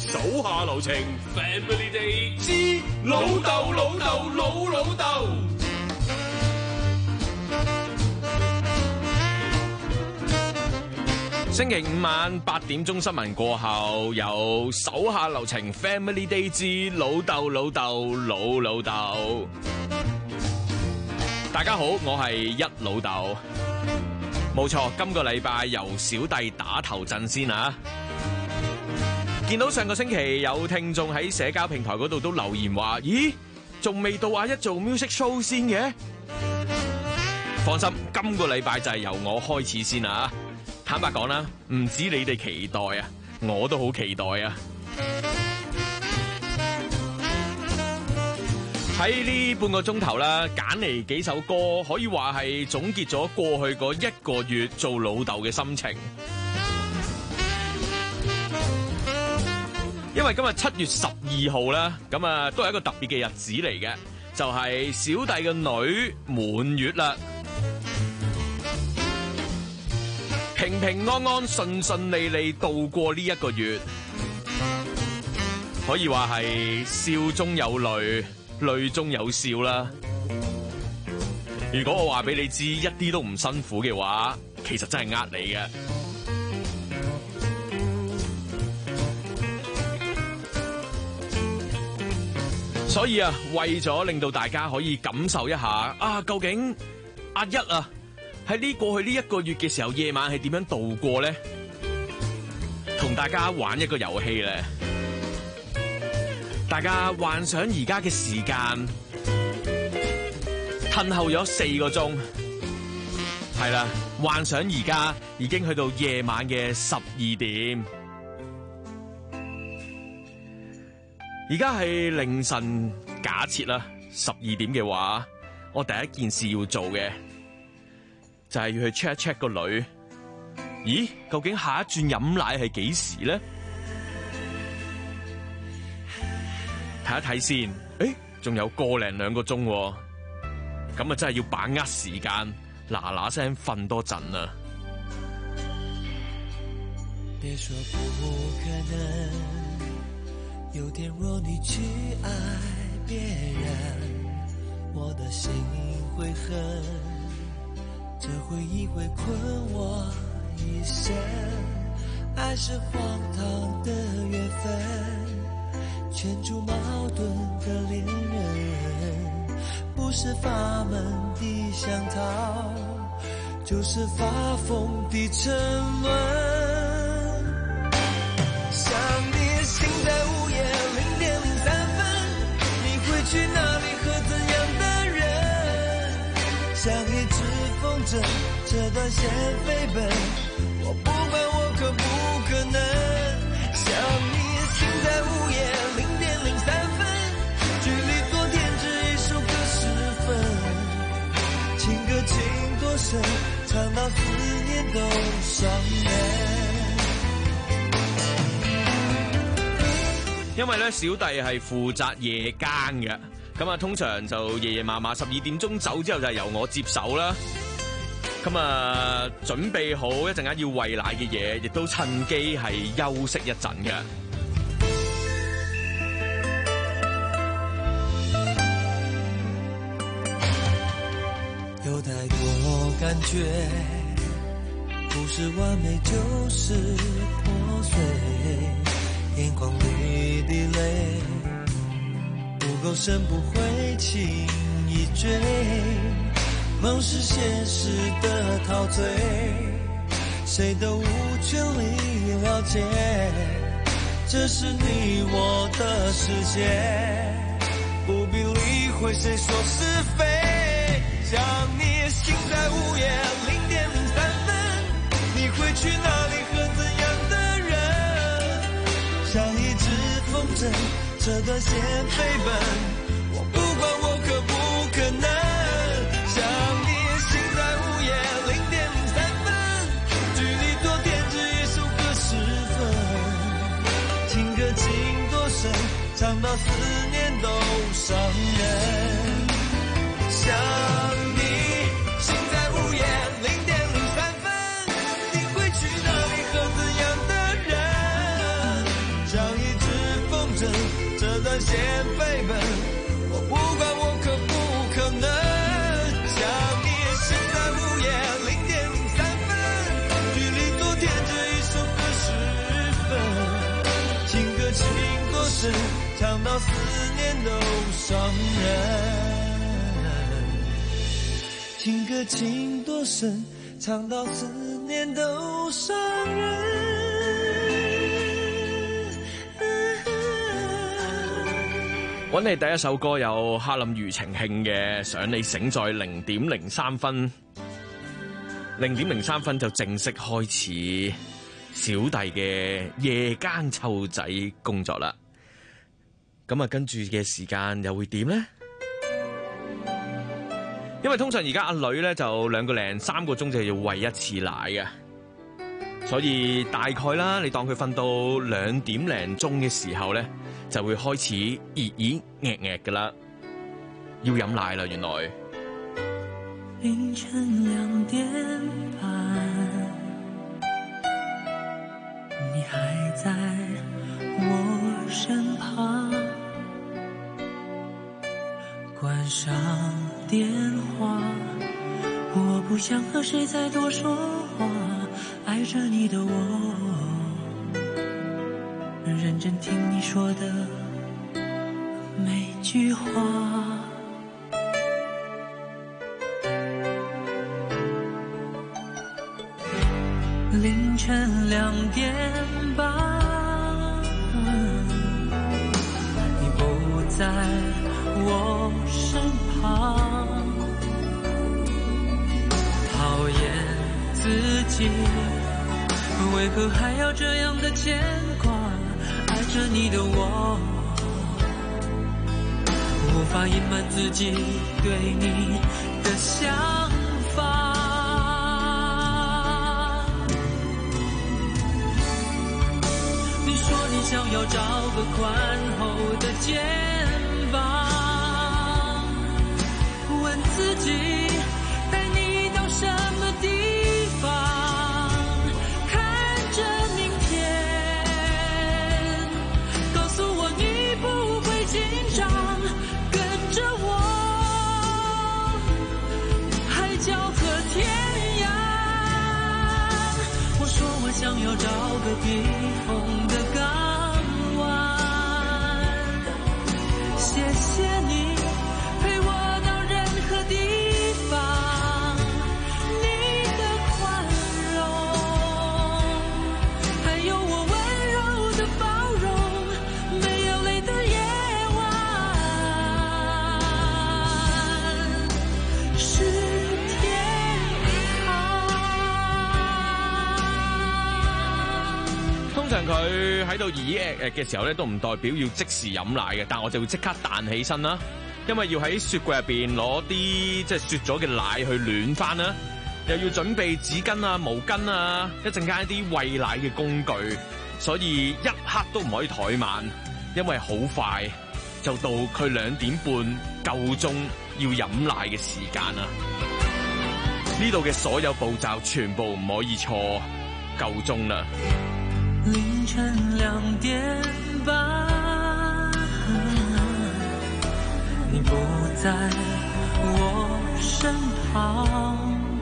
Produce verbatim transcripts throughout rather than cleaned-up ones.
手下留情 ，Family Day 之老豆老豆老老豆。星期五晚八點鐘新聞過後，有手下留情 Family Day 之老豆老豆老老豆。大家好，我係一老豆。冇錯，今個禮拜由小弟打頭陣先啊！見到上個星期有聽眾喺社交平台嗰度都留言話：咦，仲未到阿一做 music show 先嘅？放心，今個禮拜就係由我開始先啊！坦白講啦，唔止你哋期待啊，我都好期待啊！喺呢半個鐘頭啦，揀嚟幾首歌，可以話係總結咗過去嗰一個月做老豆嘅心情。因為今日七月十二號啦，咁啊都係一個特別嘅日子嚟嘅，就係小弟嘅女滿月啦。平平安安、順順利利度過呢一個月，可以話係笑中有淚，淚中有笑啦。如果我話俾你知一啲都唔辛苦嘅話，其實真係呃你嘅。所以啊，為咗令到大家可以感受一下啊，究竟阿一啊喺呢過去呢一個月嘅時候，夜晚係點樣度過咧？同大家玩一個遊戲咧，大家幻想而家嘅時間褪後咗四個鐘，係啦，幻想而家已經去到夜晚嘅十二點，而家係凌晨，假設啦，十二點嘅話，我第一件事要做嘅就係要去 check 一 check 個女。咦，究竟下一轉飲奶係幾時咧？睇一睇先。誒，仲有個零兩個鐘，咁啊真係要把握時間，嗱嗱聲瞓多陣啊！ 別說不可能，有天若你去愛別人，我的心會恨，這回憶會困我一生。愛是荒唐的緣分，牽住矛盾的戀人，不是法門的香桃，就是發瘋的沉淪。想你心在午夜零點零三分，你會去哪裡和怎樣的人？像一隻風箏，這段線飛奔，我不管我可不可能。想你心在午夜零點零三分，距離多天只一首歌十分，情歌情多深，唱到思念都傷人。 因為咧，小弟係負責夜更嘅，咁啊，通常就夜夜麻麻十二點鐘走之後就係由我接手啦。咁啊，準備好一陣間要餵奶嘅嘢，亦都趁機係休息一陣嘅。 有太多感覺，不是完美就是破碎，眼眶裡的淚不夠深，不會輕易追，夢是現實的陶醉，誰都無權利了解，這是你我的世界，不必理會誰說是非。想你心在午夜零點零三分，你會去哪裡和怎樣的人？像一隻風箏，這段線飛奔，我不管我可不可能。想你心在午夜零點零三分，距離多天只一首歌十分，情歌情多深，唱到思念都傷人。想你心在午夜零點零三分，你會去哪裡和怎樣的人？像一隻先飞奔，我不管我可不可能想你。现在午夜零点零三分，距离昨天这一首歌十分，情歌情多深，唱到思念都伤人。情歌情多深，唱到思念都伤人。 揾你第一首歌有哈林庾澄慶嘅《想你醒在零點零三分》，零點零三分就正式開始小弟嘅夜間湊仔工作啦。咁啊，跟住嘅時間又會點呢？因為通常而家阿女咧就兩個零三個鐘就要餵一次奶嘅，所以大概啦，你當佢瞓到兩點零鐘嘅時候咧，就會開始熱熱嗌嗌噶啦，要飲奶啦，原來。 凌晨兩點半，你還在我身旁，關上電話，我不想和誰再多說話，愛着你的我認真聽你說的每句話。凌晨兩點半，你不在我身旁，討厭自己為何還要這樣的牽掛，愛着你的我無法隱瞞自己對你的想法。你說你想要找個寬厚的肩膀，問自己帶你到什麼地方，看着明天，告訴我你不會緊張，跟着我海角和天涯。我說我想要找個避風的港灣，謝謝你陪我到任何地方，你的寬容，還有我溫柔的包容，沒有淚的夜晚是天堂。 通常佢喺度咦咦嘅時候咧，都唔代表要即時飲奶嘅，但我就會即刻彈起身啦，因為要喺雪櫃入邊攞啲即係雪咗嘅奶去暖翻啦，又要準備紙巾啊、毛巾啊，一陣間一啲餵奶嘅工具，所以一刻都唔可以怠慢，因為好快就到佢兩點半夠鐘要飲奶嘅時間啦。呢度嘅所有步驟全部唔可以錯，夠鐘啦。 凌晨兩點半，你不在我身旁，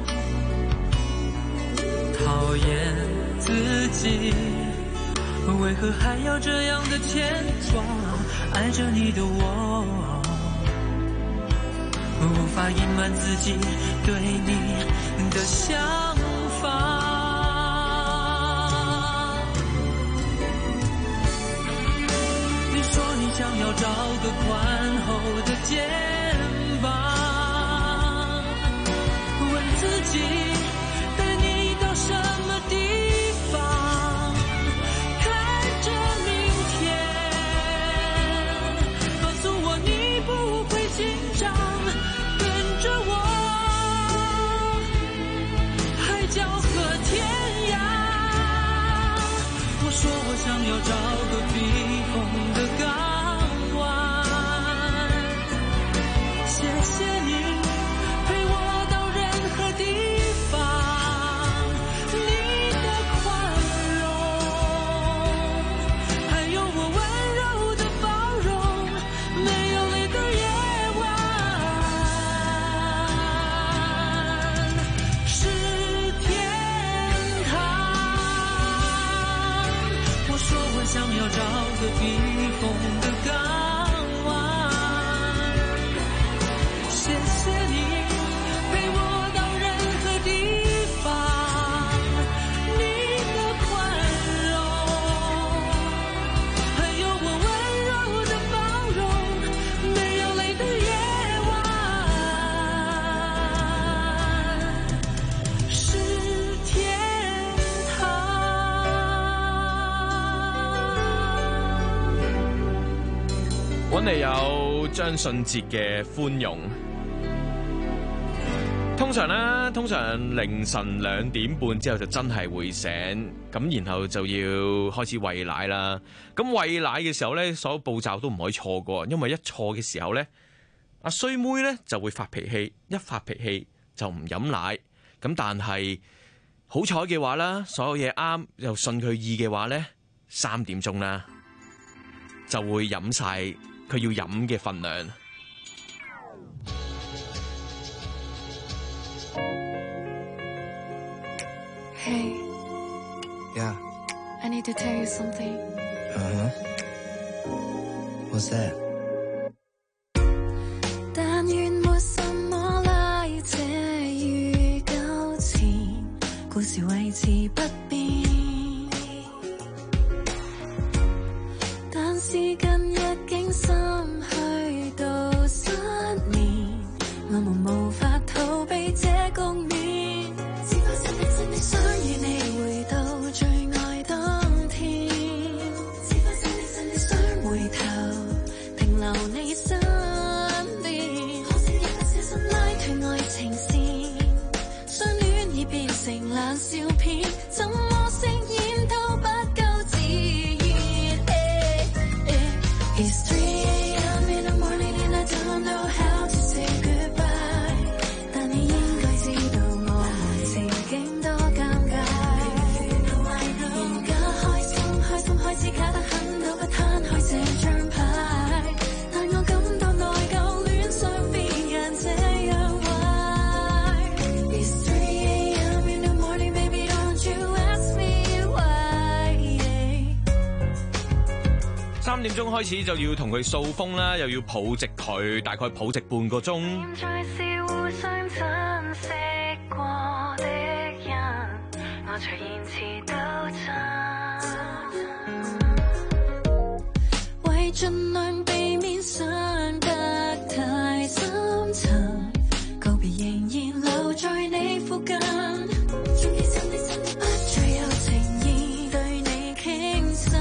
討厭自己為何還要這樣的牽掛，愛着你的我無法隱瞞自己對你的想法。想要找個寬厚的肩膀，問自己帶你到什麼地方，看着明天，告訴我你不會緊張，跟着我海角和天涯。我說我想要找個避風的港， 个避风的港湾。谢谢你陪我到任何地方，你的宽容还有我温柔的包容，没有泪的夜晚是天堂。 揾嚟有張信哲嘅寬容。通常咧，通常凌晨兩點半之後就真係會醒，咁然後就要開始餵奶啦。咁餵奶嘅時候咧，所有步驟都唔可以錯過，因為一錯嘅時候咧，阿衰妹咧就會發脾氣，一發脾氣就唔飲奶。咁但係好彩嘅話啦，所有嘢啱又順佢意嘅話咧，三點鐘啦就會飲晒佢要飲嘅份量。 Hey, Yeah. I need to tell you something. Uh-huh. What's that? 但願沒什麼拉扯與糾纏，故事維持不變。但是近日竟心虛到失眠，我們無法逃避這局面。想與你回到最愛當天，想回頭停留你身邊，拉斷愛情線，相戀已變成爛笑片，怎麼飾演都不夠自然。It's three a m in the morning and I don't know how to say goodbye， 但你應該知道我們情景多尷尬。而家開心開心開始假得很，都不攤開這張牌，但我感到內疚，戀上別人這樣壞。It's three a m in the morning, baby, don't you ask me why。 三點鐘開始就要同佢掃風啦，又要抱直佢，大概抱直半個鐘。 現在是互相珍惜過的人，我隨言辭都真，為盡量避免傷得太深沉，告別仍然留在你附近，不再有情意對你傾心，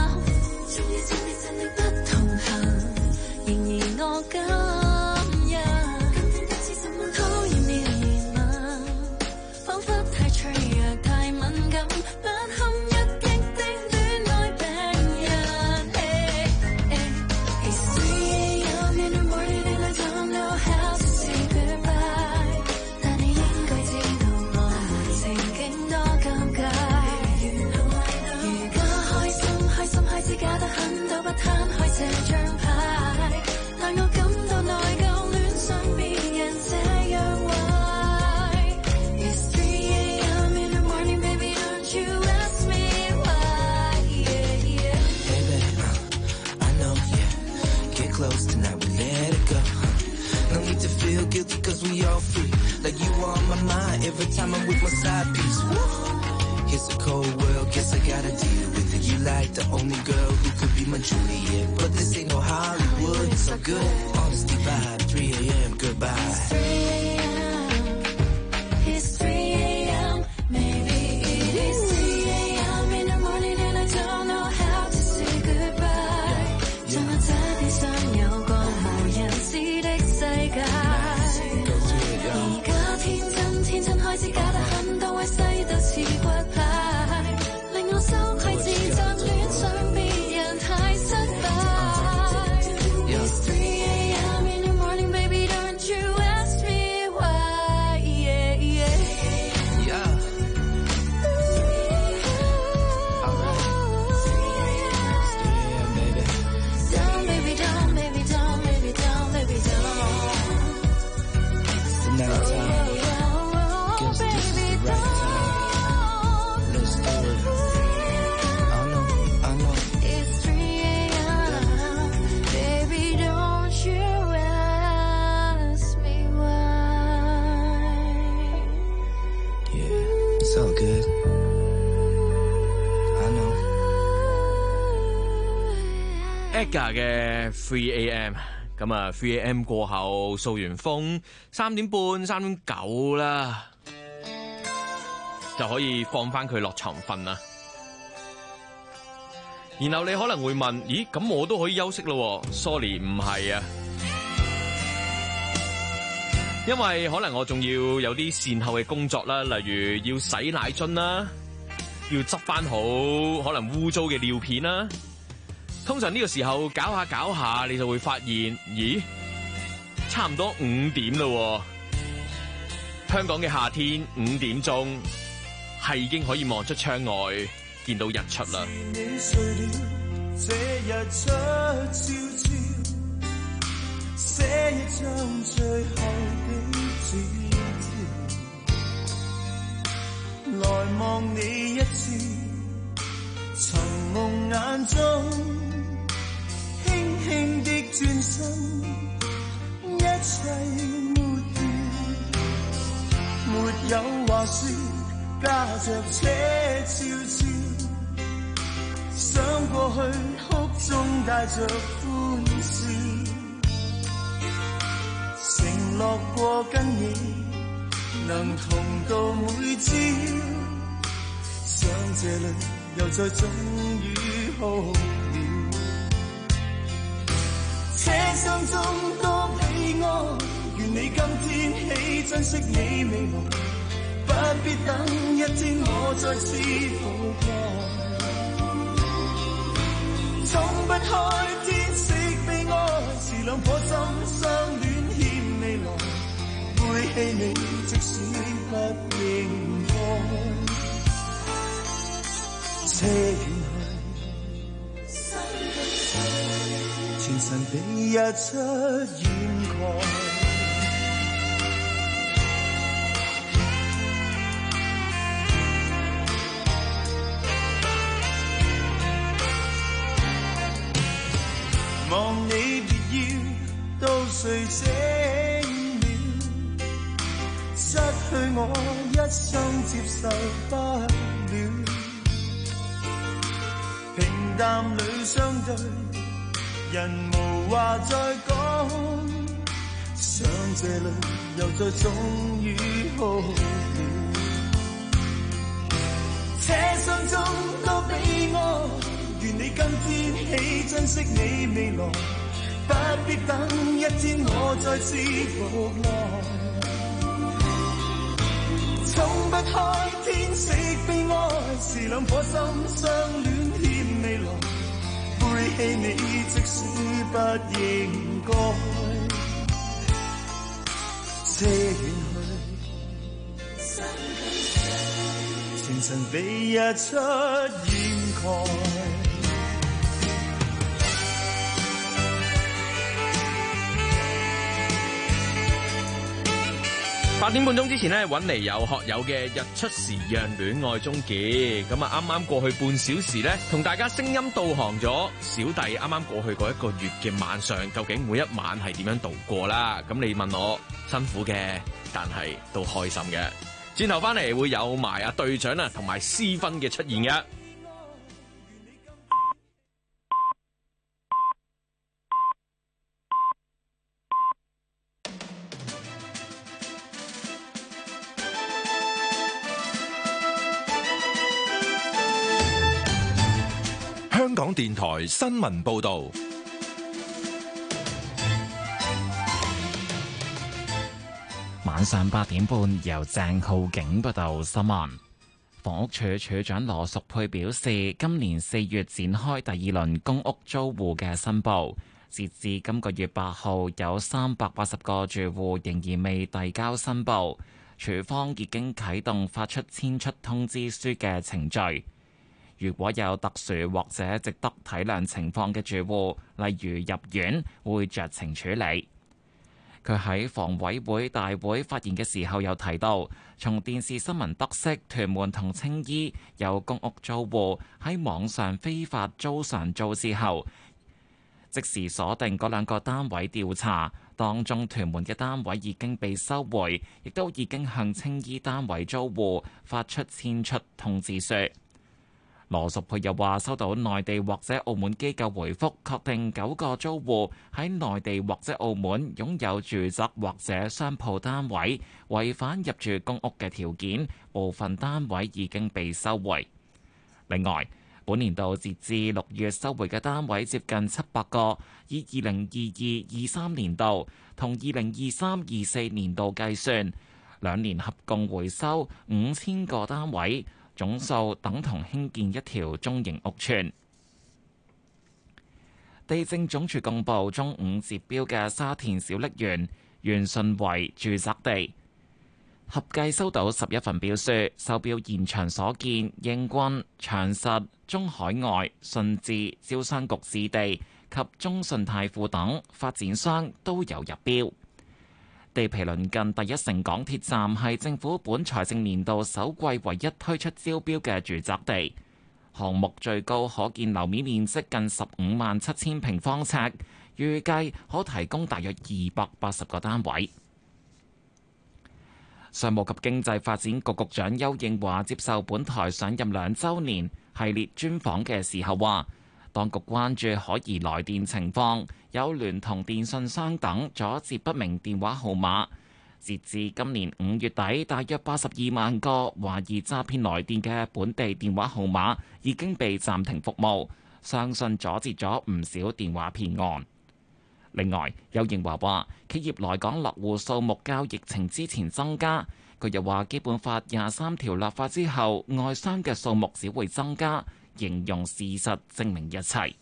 不同行，仍然我今日討厭了言論，彷彿太脆弱太敏感，不堪一擊的戀愛病人。It's three a m in the morning and I don't know how to say goodbye， 但你應該知道我們情景多尷尬。而家開心開心開始假得很，都不攤開這張牌，但我感到內疚，戀上別人這樣壞。It's three a m in the morning, baby, don't you ask me why。 Hey babe, uh, I know, yeah. Get close tonight, we let it go. No need to feel guilty cause we all free. Like you on my mind every time I'm with my side piece. Woo! It's a cold world, guess I gotta deal with it. You like the only girl who could be my Juliet, but this ain't no Hollywood, it's so good. Honesty vibe, three a m goodbye. three a m It's three a m Maybe it is three a m in the morning and I don't know how to say goodbye。 像我這邊想有個無人知的世界，而家天真天真開始假得很，都會細到似骨牌，令我羞愧自責，戀上別人太失敗。It's three a m in the morning, baby, don't you ask me why。 Aga 嘅three A M， 咁啊three A M 過後掃完風，三點半、三點九啦，就可以放翻佢落床瞓啦。然後你可能會問：咦，咁我都可以休息咯 ？Sorry， 唔係啊，因為可能我仲要有啲善後嘅工作啦，例如要洗奶樽啦，要執翻好可能污糟嘅尿片啦。通常呢個時候搞下搞下，你就會發現，咦，差唔多五點啦。香港嘅夏天五點鐘係已經可以望出窗外見到日出啦。 你睡了，這日出悄悄，寫一張最後的字條，來望你一次，尋夢眼中輕輕的轉身，一切抹掉，沒有話說，駕着車悄悄，想過去哭中帶着歡笑，承諾過跟你能同到每朝，想這裏又再終於好了。車廂中多悲哀，願你今天起珍惜你未來，不必等一天我再次復來。衝不開天色悲哀，是兩顆心相戀欠未來，背棄你即使不應該。車遠去，前塵被日出掩蓋。望你別要到誰靜了，失去我一生接受不了。平淡裏相對，人無話再講，想這裏又再終於好了。車廂中多悲哀，願你今天起珍惜你未來，不必等一天我再次復來。衝不開天色悲哀，是兩顆心相戀欠未來，背棄你即使不應該。車遠去，前塵被日出掩蓋。 八點半鐘之前咧，揾嚟有學友嘅《日出時讓戀愛終結》。咁啊，啱啱過去半小時咧，同大家聲音導航咗小弟啱啱過去嗰一個月嘅晚上，究竟每一晚係點樣度過啦？咁你問我辛苦嘅，但係都開心嘅。轉頭翻嚟會有埋阿隊長啊，同埋私芬嘅出現嘅。 香港電台新聞報道， 晚上八點半由鄭浩景報道新聞。房屋署署長羅淑佩表示，今年四月展開第二輪公屋租戶嘅申報，截至今個月八號，有三百八十個住戶仍然未遞交申報，署方已經啟動發出遷出通知書嘅程序。如果有特殊或者值得體諒情況嘅住戶，例如入院，會酌情處理。佢喺房委會大會發言嘅時候有提到，從電視新聞得悉，屯門同青衣有公屋租戶喺網上非法租上租之後，即時鎖定嗰兩個單位調查，當中屯門嘅單位已經被收回，亦都已經向青衣單位租戶發出遷出通知書。 羅淑佩又話收到內地或者澳門機構回覆，確定九個租戶喺內地或者澳門擁有住宅或者商鋪單位，違反入住公屋嘅條件，部分單位已經被收回。另外，本年度截至六月收回嘅單位接近七百個，以二零二二、二三年度同二零二三、二四年度計算，兩年合共回收五千個單位。總數等同興建一條中型屋邨。地政總署公布中午截標嘅沙田小瀝源元順圍住宅地，合計收到十一份標書。收標現場所見，英軍、長實、中海外、順治、招商局置地及中信泰富等發展商都有入標。地皮鄰近第一城港鐵站，係政府本財政年度首季唯一推出招標嘅住宅地。項目最高可建樓面面積近十五萬七千平方尺，預計可提供大約二百八十個單位。商務及經濟發展局局長丘應樺接受本台上任兩週年系列專訪嘅時候話，當局關注可疑來電情況，有聯同電信商等阻截不明電話號碼。截至今年五月底，大約八十二萬個懷疑詐騙來電嘅本地電話號碼已經被暫停服務，相信阻截咗唔少電話騙案。另外，丘應樺話，企業來港落戶數目較疫情之前增加。佢又話，基本法廿三條立法之後，外商嘅數目只會增加。形容事實證明一切。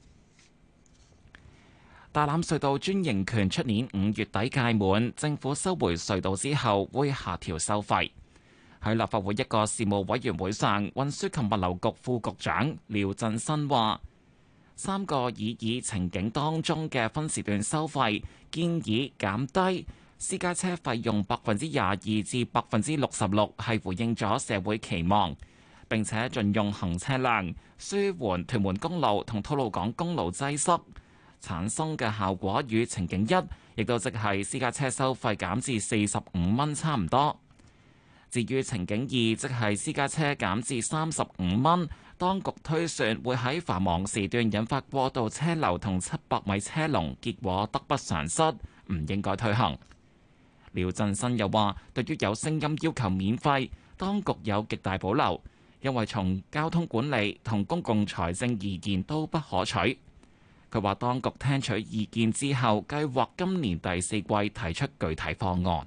大欖隧道專營權出年五月底屆滿，政府收回隧道之後會下調收費。喺立法會一個事務委員會上，運輸及物流局副局長廖振新話，三個擬議情景當中嘅分時段收費建議減低私家車費用百分之廿二至百分之六十六，係回應咗社會期望。並且盡用行車量，舒緩屯門公路同吐露港公路擠塞產生嘅效果，與情景一，亦都即係私家車收費減至四十五蚊差唔多。至於情景二，即係私家車減至三十五蚊，當局推算會喺繁忙時段引發過度車流同七百米車龍，結果得不償失，唔應該推行。廖振新又話，對於有聲音要求免費，當局有極大保留。因為從交通管理同公共財政而言都不可取。佢話當局聽取意見之後，計劃今年第四季提出具體方案。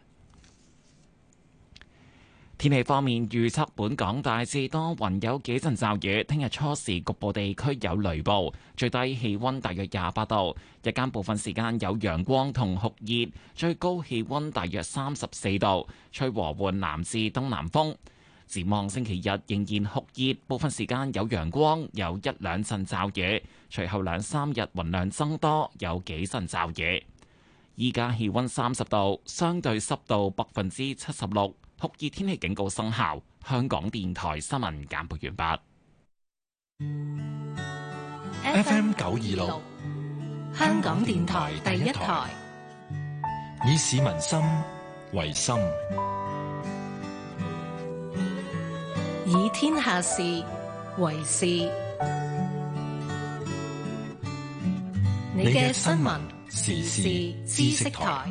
天氣方面預測，本港大致多雲，有幾陣驟雨。聽日初時局部地區有雷暴，最低氣溫大約廿八度，日間部分時間有陽光同酷熱，最高氣溫大約三十四度，吹和緩南至東南風。展望星期日仍然酷熱，部分時間有陽光，有一兩陣驟雨。隨後兩三日雲量增多，有幾陣驟雨。依家氣溫三十度，相對濕度百分之七十六，酷熱天氣警告生效。香港電台新聞簡報完畢。F M 九二六， 香港電台第一台， 以市民心為心。 以天下事為事。你嘅新聞時事知識台，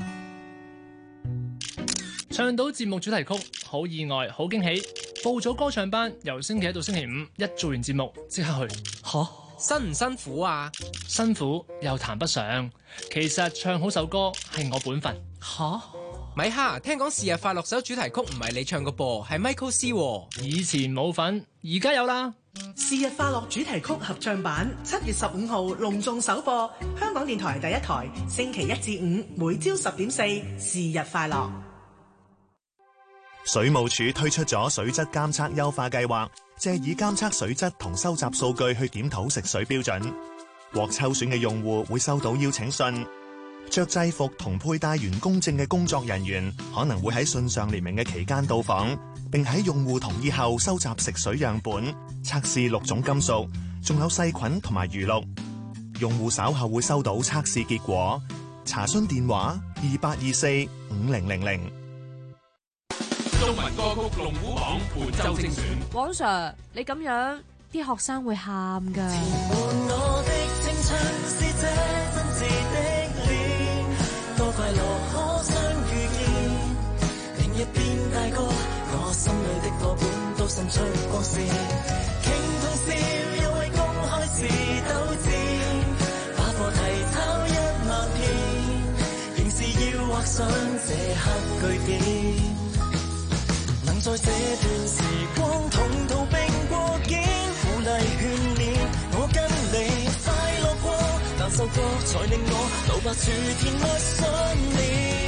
唱到節目主題曲，好意外，好驚喜。報咗歌唱班，由星期一到星期五，一做完節目即刻去。 吓，辛唔辛苦啊？ 辛苦又談不上。其實唱好首歌係我本分。 吓？咪哈，聽講是日快樂首主題曲唔係你唱個噃，係 Michael C。 以前冇份，而家有啦。 是日快樂主題曲合唱版，七月十五號隆重首播，香港電台第一台，星期一至五每朝十點四，是日快樂。 水務署推出咗水質監測優化計劃，借以監測水質同收集數據去檢討食水標準。獲抽選嘅用戶會收到邀請信。着制服同佩戴員工證嘅工作人員可能會喺信上列明嘅期間到訪，並喺用戶同意後收集食水樣本，測試六種金屬，仲有細菌同埋餘氯。用戶稍後會收到測試結果。查詢電話二八二四五零零零。 中文歌曲龍虎榜本周精選。 黃 Sir，你咁樣啲學生會喊㗎。 填滿我的青春是這真摯的臉，多快樂可相遇見，明日變大個，我心裏的課本都滲出光線，傾通宵又為公開試鬥戰，把課題抄一萬遍，仍是要畫上這刻句點。能在這段時光同途並過肩，鼓勵勸勉我跟你快樂過，難受過才令我老白處填沒信念。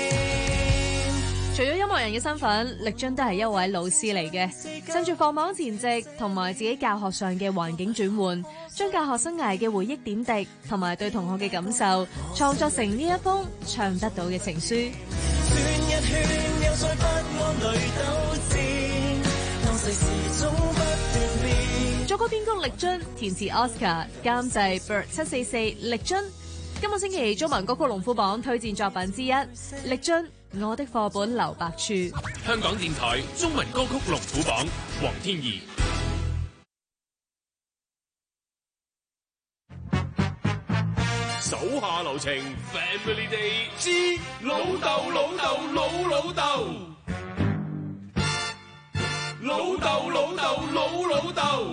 除咗音樂人嘅身份，力臻都係一位老師嚟嘅。趁住放榜前夕同埋自己教學上嘅環境轉換，將教學生涯嘅回憶點滴同埋對同學嘅感受，創作成呢一封唱得到嘅情書。 轉一圈又再不安裏鬥戰，當世事總不斷變。 作曲編曲力臻，填詞 Oscar， 監製 Bird 七四四力臻。今個星期中文歌曲龍虎榜推薦作品之一，力臻我的課本留白處。 香港電台中文歌曲龍虎榜，黃天怡。手下留情 ，Family Day 之老豆老豆老老豆，老豆老豆老老豆。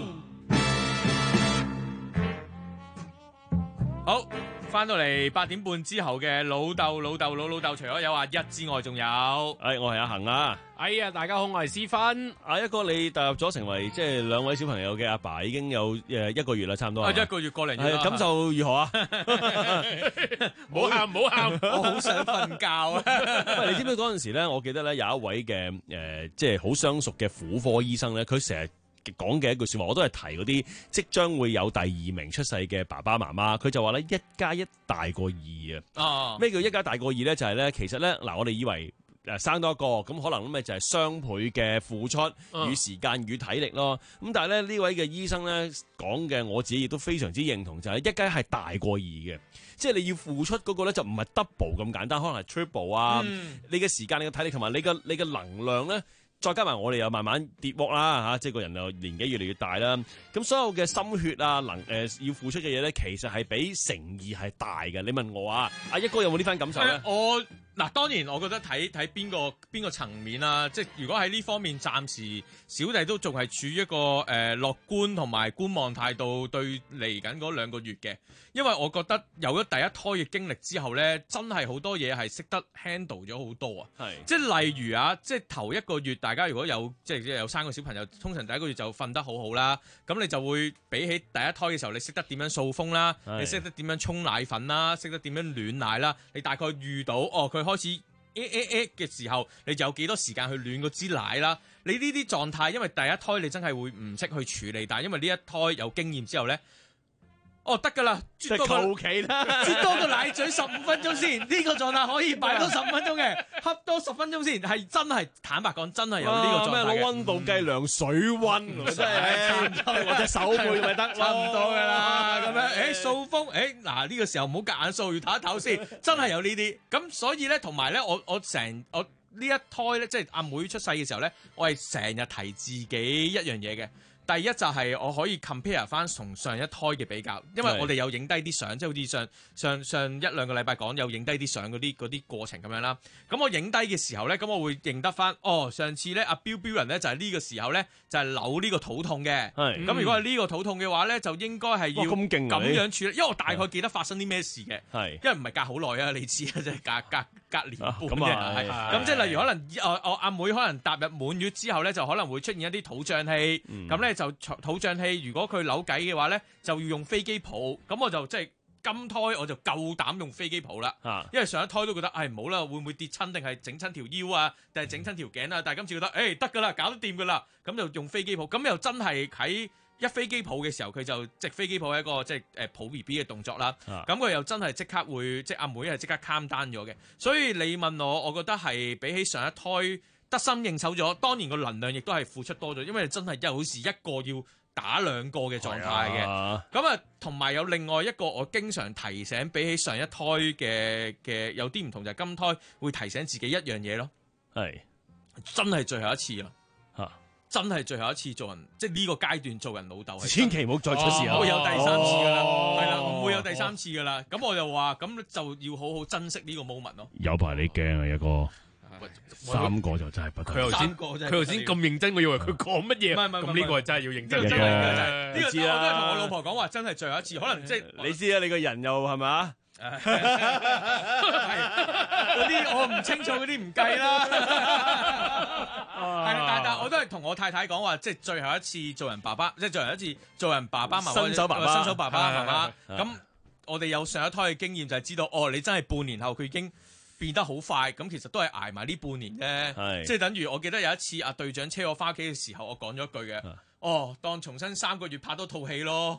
好，翻到嚟八點半之後嘅老豆老豆老老豆，除咗有阿一之外，仲有， 誒，我係阿恒啊。 哎呀，大家好，我係思芬。 阿一哥，你踏入咗成為即係兩位小朋友嘅阿爸，已經有誒一個月啦，差唔多。 啊，一個月過零月啦。 感受如何啊？ 唔好喊，唔好喊， 我好想瞓覺啊！ 喂，你知唔知嗰陣時咧？我記得咧有一位嘅誒、呃，即係好相熟嘅婦科醫生咧，佢成日講嘅一句説話，我都係提嗰啲即將會有第二名出世嘅爸爸媽媽。佢就話咧，一加一大過二啊！咩叫一加大過二咧？就係、是、咧，其實咧嗱，我哋以為誒生多一個咁，可能咁咪就係雙倍嘅付出與時間與體力咯。咁但係咧呢位嘅醫生咧講嘅，我自己亦都非常之認同，就係、是、一加一係大過二嘅。即係你要付出嗰個咧，就唔係 double 咁簡單，可能係 triple 啊！嗯、你嘅時間、你嘅體力同埋你嘅你嘅能量咧，再加埋我哋又慢慢跌落啦嚇，即係個人又年紀越嚟越大啦。咁所有嘅心血啊，能誒、呃、要付出嘅嘢咧，其實係比誠意係大嘅。你問我啊，阿一哥有冇呢番感受咧？ 我嗱當然，我覺得睇睇邊個邊個層面啦。即係如果喺呢方面，暫時小弟都仲係處於一個誒、呃、樂觀同埋觀望態度對嚟緊嗰兩個月嘅。因為我覺得有咗第一胎嘅經歷之後咧，真係好多嘢係識得 handle 咗好多啊！係，即係例如啊，即係頭一個月，大家如果有即係有生個小朋友，通常第一個月就瞓得好好啦。咁你就會比起第一胎嘅時候，你識得點樣掃風啦，你識得點樣沖奶粉啦，識得點樣暖奶啦。你大概遇到哦，佢開始誒誒誒嘅時候，你就有幾多時間去暖嗰支奶啦。你呢啲狀態，因為第一胎你真係會唔識去處理，但係因為呢一胎有經驗之後咧。哦，得噶啦，啜多個求其啦， 啜多個奶嘴十五分鐘先，呢、這個狀態可以擺多十五分鐘嘅，恰多十分鐘先，係真係坦白講，真係有呢個狀態嘅。 咩攞溫度計量水溫，真係或者手背咪得， 差唔多噶啦。咁樣，誒掃風，誒嗱呢個時候唔好夾硬掃，要唞一唞先，真係有呢啲。咁所以咧，同埋咧，我我成我呢一胎咧，即係阿妹出世嘅時候咧，我係成日提自己一樣嘢嘅。第一就係我可以 compare 翻同上一胎嘅比較，因為我哋有影低啲相，即係好似上上上一兩個禮拜講有影低啲相嗰啲嗰啲過程咁樣啦。咁我影低嘅時候咧，咁我會認得翻，哦上次咧阿標標人咧就係呢個時候咧就係扭呢個肚痛嘅。咁、嗯、如果係呢個肚痛嘅話咧，就應該係要咁樣處理，因為我大概記得發生啲咩事嘅。因為唔係隔好耐啊，你知啊，即係隔隔隔年半啫。咁即係例如可能我我阿妹可能踏入滿月之後咧，就可能會出現一啲肚脹氣，咁咧、嗯。就肚脹氣，如果佢扭計嘅話咧，就要用飛機抱。咁我就即係今胎我就夠膽用飛機抱啦。啊、因為上一胎都覺得，唉唔好啦，會唔會跌親定係整親條腰啊，定係整親條頸啊？但係今次覺得，誒得㗎啦，搞得掂㗎啦。咁就用飛機抱。咁又真係喺一飛機抱嘅時候，佢就即係飛機抱係一個即係誒抱 B B 嘅動作啦。咁佢、啊、又真係即刻會，即係阿妹係即刻 calm down咗嘅。所以你問我，我覺得係比起上一胎。得心應手咗，當然個能量亦都係付出多咗，因為真係一好似一個要打兩個嘅狀態嘅。咁啊，同埋有另外一個我經常提醒，比起上一胎嘅嘅有啲唔同，就係今胎會提醒自己一樣嘢咯。係真係最後一次啦。嚇！ 真係最後一次做人，即係呢個階段做人老豆， 千祈唔好再出事啊！ 唔會有第三次噶啦， 哦係啦，唔會有第三次噶啦。咁我就話，咁就要好好珍惜呢個 moment 咯。 有排你驚啊，一哥。三個就真係不得。 佢頭先佢頭先咁認真，我以為佢講乜嘢。 唔係唔係， 咁呢個真係要認真嘅。 呢個我都係同我老婆講話，真係最後一次，可能即係你知啊，你個人又係咪？ 嗰啲我唔清楚，嗰啲唔計啦。係啦，但但我都係同我太太講話，即係最後一次做人爸爸，即係最後一次做人爸爸媽媽， 新手爸爸， 新手爸爸媽媽。咁我哋有上一胎嘅經驗，就係知道哦，你真係半年後佢已經變得好快，咁其實都係捱埋呢半年啫。即係等於我記得有一次阿隊長車我翻屋企嘅時候，我講咗一句嘅，哦，當重新三個月拍多套戲咯。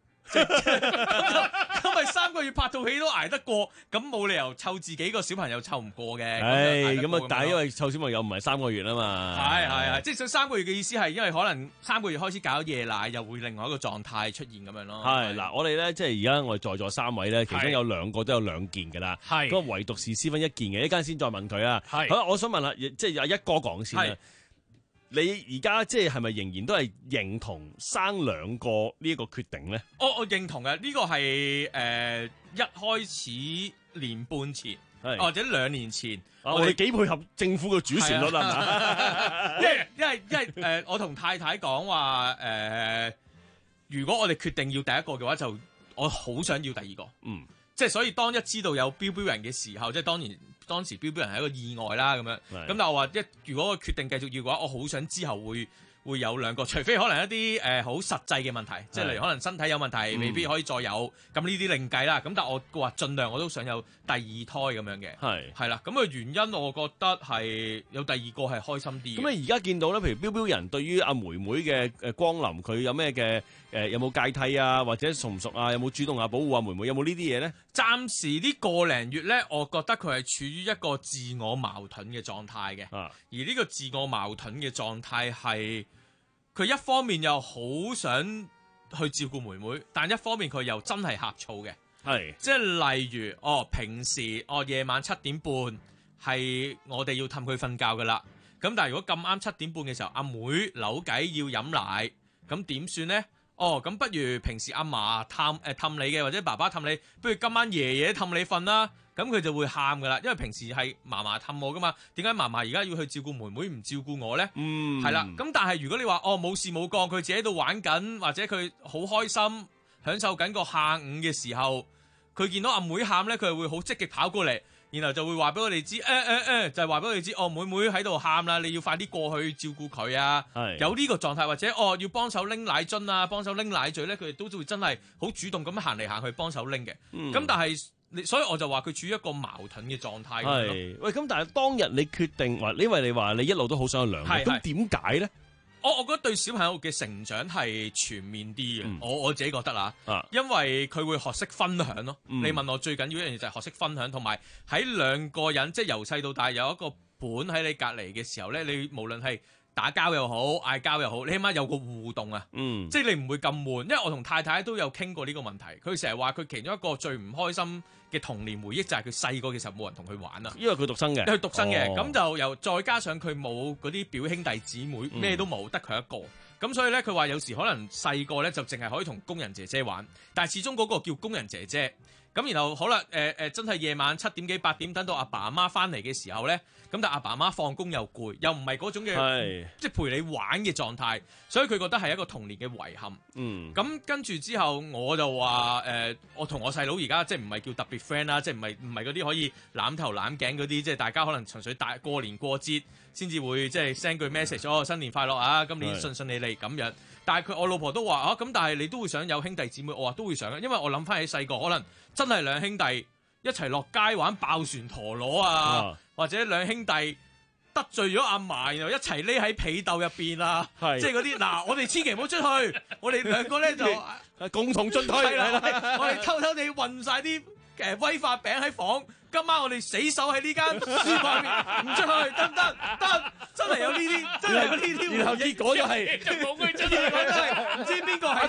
咁咪三個月拍套戲都捱得過，咁冇理由湊自己個小朋友湊唔過嘅。 係咁啊，但係因為湊小朋友唔係三個月啊嘛。 係係係，即係三個月嘅意思係因為可能三個月開始搞夜奶，又會另外一個狀態出現咁樣咯。 係嗱，我哋咧即係而家我哋在座三位咧，其中有兩個都有兩件㗎啦。係咁唯獨是私分一件嘅，一間先再問佢啊。係好啦，我想問下，即係阿一哥講先啦。你而家即係係咪仍然都係認同生兩個呢一個決定咧？ 我我認同嘅，呢、這個係誒、呃、一開始年半前，或者兩年前， 啊、我哋幾配合政府嘅主旋律啊嘛？ 因為因為因為誒、呃，我同太太講話誒，如果我哋決定要第一個嘅話，就我好想要第二個。嗯，即係所以當一知道有標標人嘅時候，即係當然。當時標標人係一個意外啦，咁樣，咁但係我話一如果我決定繼續要嘅話，我好想之後會會有兩個，除非可能一啲誒好實際嘅問題，即係例如可能身體有問題，未必可以再有，咁呢啲另計啦。咁但係我話盡量我都想有第二胎咁樣嘅，係係啦。咁嘅原因我覺得係有第二個係開心啲。 咁你而家見到咧，譬如標標人對於阿妹妹嘅誒光臨，佢有咩嘅？誒有冇戒替啊，或者熟唔熟啊？有冇主動啊保護啊妹妹？有冇呢啲嘢咧？ 暫時呢個零月咧，我覺得佢係處於一個自我矛盾嘅狀態嘅。啊、而呢個自我矛盾嘅狀態係佢一方面又好想去照顧妹妹，但一方面佢又真係呷醋嘅。係即係例如哦，平時哦夜晚七點半係我哋要氹佢瞓覺噶啦。咁但係如果咁啱七點半嘅時候，阿妹扭計要飲奶，咁點算咧？哦，咁不如平時阿嫲氹誒氹你嘅，或者爸爸氹你，不如今晚爺爺氹你瞓啦。咁佢就會喊噶啦，因為平時係嫲嫲氹我噶嘛。點解嫲嫲而家要去照顧妹妹唔照顧我咧？嗯，係啦。咁但係如果你話哦冇事冇幹，佢自己喺度玩緊，或者佢好開心享受緊個下午嘅時候，佢見到阿妹喊咧，佢係會好積極跑過嚟。然後就會話俾我哋知，誒誒誒，就係話俾我哋知，哦，妹妹喺度喊啦，你要快啲過去照顧佢啊！係有呢個狀態，或者哦要幫手拎奶樽啊，幫手拎奶嘴咧，佢哋都會真係好主動咁行嚟行去幫手拎嘅。咁、嗯、但係，所以我就話佢處於一個矛盾嘅狀態。係喂，咁但係當日你決定話，因為你話你一路都好想有兩個，咁點解咧？ 我我覺得對小朋友嘅成長係全面啲嘅，嗯、我我自己覺得啦，啊、因為佢會學識分享咯。嗯、你問我最緊要一樣嘢就係學識分享，同埋喺兩個人即係由細到大有一個本喺你隔離嘅時候咧，你無論係打交又好，嗌交又好，你起碼有個互動啊，嗯、即係你唔會咁悶。因為我同太太都有傾過呢個問題，佢成日話佢其中一個最唔開心嘅童年回憶就係佢細個嘅時候冇人同佢玩啊， 因為佢獨生嘅， 佢獨生嘅，咁、哦、就又再加上佢冇嗰啲表兄弟姊妹，咩、嗯、都冇，得佢一個，咁所以咧佢話有時可能細個咧就淨係可以同工人姐姐玩，但係始終嗰個叫工人姐姐，咁然後好啦，誒、呃、誒真係夜晚七點幾八點等到阿爸阿媽翻嚟嘅時候咧，咁但係阿爸阿媽放工又攰，又唔係嗰種嘅，是即係陪你玩嘅狀態，所以佢覺得係一個童年嘅遺憾。嗯，咁跟住之後我就話誒、呃，我同我細佬而家即係唔係叫特別 friend 啦，即係唔係唔係嗰啲可以攬頭攬頸嗰啲，即係大家可能純粹大過年過節先至會即係 send 句 message， 哦新年快樂啊，今年順順利利咁樣。但係佢我老婆都話啊，咁但係你都會想有兄弟姊妹，我話都會想，因為我諗翻起細個可能真係兩兄弟一齊落街玩爆旋陀螺啊，啊或者兩兄弟得罪咗阿嫲，然後一齊匿喺被竇入邊啊，是即係嗰啲嗱，我哋千祈唔好出去，我哋兩個咧就共同進退， 係啦，我哋偷偷地運晒啲誒威化餅喺房。今晚我哋死守喺呢間書房入面，唔出去得唔得？得，真係有呢啲，真係有呢啲。 然後結果就係、是， 就冇佢真係，唔知邊個喺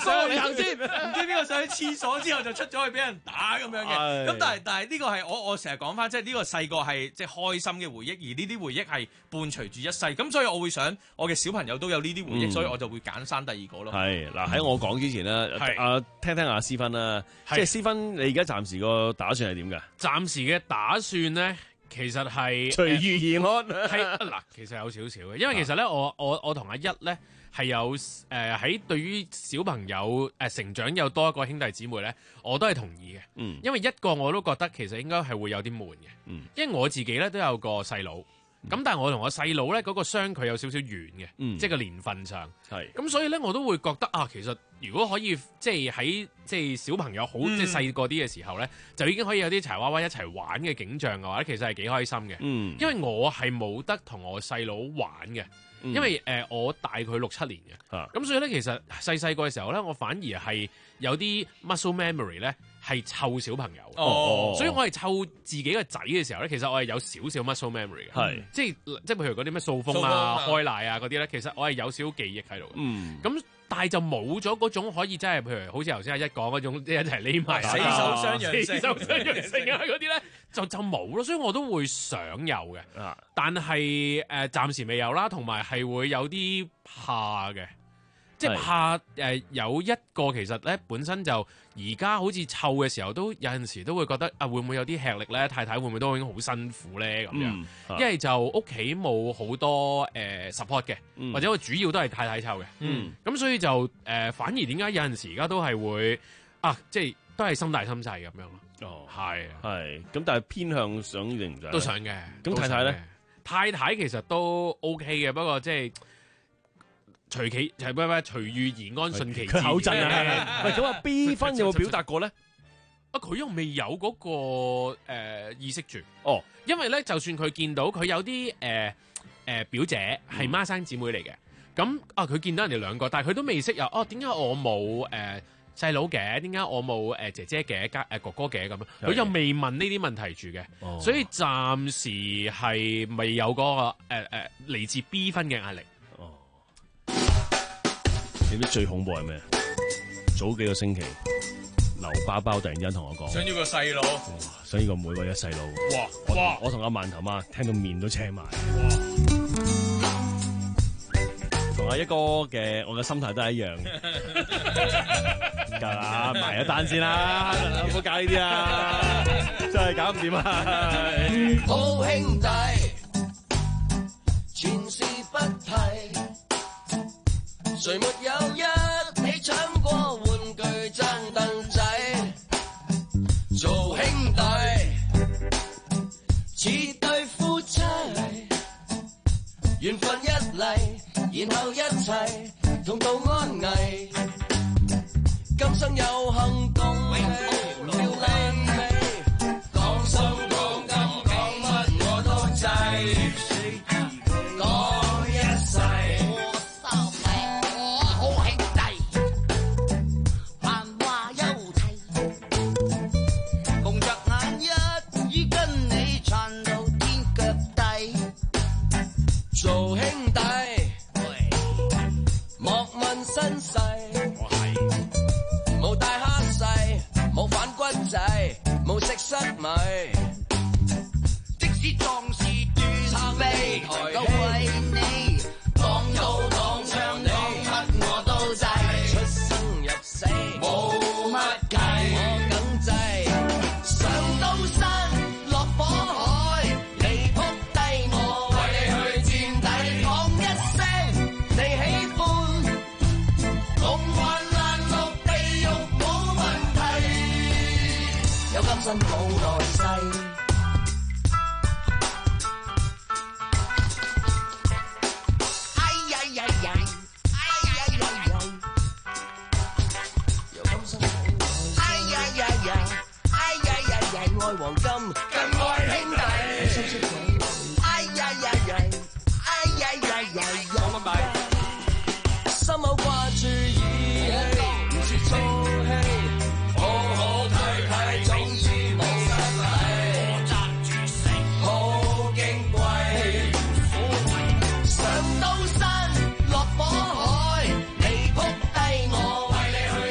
上去行先，唔知邊個上去廁所之後就出咗去俾人打咁樣嘅。咁但係但係呢個係我我成日講翻，即係呢個細個係即係開心嘅回憶，而呢啲回憶係伴隨住一世。咁所以我會想我嘅小朋友都有呢啲回憶， 嗯、 所以我就會揀生第二個咯。 係嗱，喺我講之前咧，啊聽聽阿思芬啦，即係思芬，你而家暫時個打算係點㗎？ 暫時嘅打算咧。其實係隨遇而安， 係嗱，其實有少少嘅，因為其實咧，我我我同阿一咧係有誒喺、呃、對於小朋友誒、呃、成長有多一個兄弟姊妹咧，我都係同意嘅。 嗯， 因為一個我都覺得其實應該係會有啲悶嘅。 嗯， 因為我自己咧都有個細佬，咁、嗯、但係我同我細佬咧嗰個相距有少少遠嘅， 嗯、 即係個年份上係。 咁所以咧，我都會覺得啊，其實如果可以即係喺即係小朋友好、嗯、即係細個啲嘅時候咧，就已經可以有啲柴娃娃一齊玩嘅景象嘅話咧，其實係幾開心嘅。 嗯， 因為我係冇得同我細佬玩嘅，嗯、因為誒、呃、我大佢六七年嘅，咁、啊、所以咧其實細細個嘅時候咧，我反而係有啲 muscle memory 咧係湊小朋友， 哦、 所以我係湊自己個仔嘅時候咧，其實我係有少少 muscle memory 嘅， 係即係即係譬如嗰啲咩掃風啊、啊開奶啊嗰啲咧，其實我係有少少記憶喺度嘅。 嗯， 咁但係就冇咗嗰種可以真係譬如好似頭先阿一講嗰種，即係一齊匿埋死守相養性、 死守相養性啊嗰啲咧，就就冇咯。所以我都會想有嘅， 啊、 但係誒、呃、暫時未有啦，同埋係會有啲怕嘅。即係怕誒、呃、有一個其實咧本身就而家好似湊嘅時候都有陣時都會覺得啊會唔會有啲吃力咧？太太會唔會都已經好辛苦咧咁樣？ 嗯啊、 因為就屋企冇好多誒、呃、support 嘅， 嗯、 或者我主要都係太太湊嘅。 嗯， 咁所以就誒、呃、反而點解有陣時而家都係會啊即係都係心大心細咁樣咯。 哦， 係係咁，但係偏向想定唔想？ 都想嘅。 咁太太咧？ 太太其實都 OK 嘅，不過即係。隨其係咩咩隨遇而安，順其自然。 口震啊！喂，咁啊 B 分有冇表達過咧？ 啊，佢又未有嗰、那個誒、呃、意識住。 哦， 因為咧，就算佢見到佢有啲誒誒表姐係孖生姊妹嚟嘅，咁、嗯、啊佢見到人哋兩個，但係佢都未識有。哦，點解我冇誒細佬嘅？點、呃、解我冇誒、呃、姐姐嘅？家誒哥哥嘅咁樣？佢又未問呢啲問題住嘅， 哦、所所以暫時係未有嗰、那個誒誒嚟自 B 分嘅壓力。 你知最恐怖係咩？早幾個星期，劉包包突然間同我講， 想要個細佬， 想要個妹或者細佬。 哇哇！ 我同阿饅頭媽聽到面都青埋。同阿一哥嘅我嘅心態都係一樣嘅。夠啦，埋一單先啦，唔好搞呢啲啊！真係搞唔掂啊！ 好兄弟，前事不提。誰沒有一起搶過玩具爭凳仔？做兄弟似對夫妻，緣分一嚟，然後一齊同度安危。今生有幸共你聊靚味，講心講金講乜我都制，講一世。做兄弟，莫問身世，冇大蝦細，冇反骨仔，冇食失米，即使壯士斷臂，都為你講刀講槍講乜我都制，出生入死冇乜計，我梗制，上刀山落火海，你撲低我。今生冇來世，哎呀呀呀，哎呀呀呀，有今生冇來世，哎呀呀呀，哎呀呀呀，愛黃金更愛兄弟，心識鬼，哎呀呀呀，哎呀呀呀，有乜咪？心口掛住義氣，唔似粗氣。好好睇睇，總之冇失禮。我揸住食，好矜貴。上刀山，落火海，你撲低我，為你去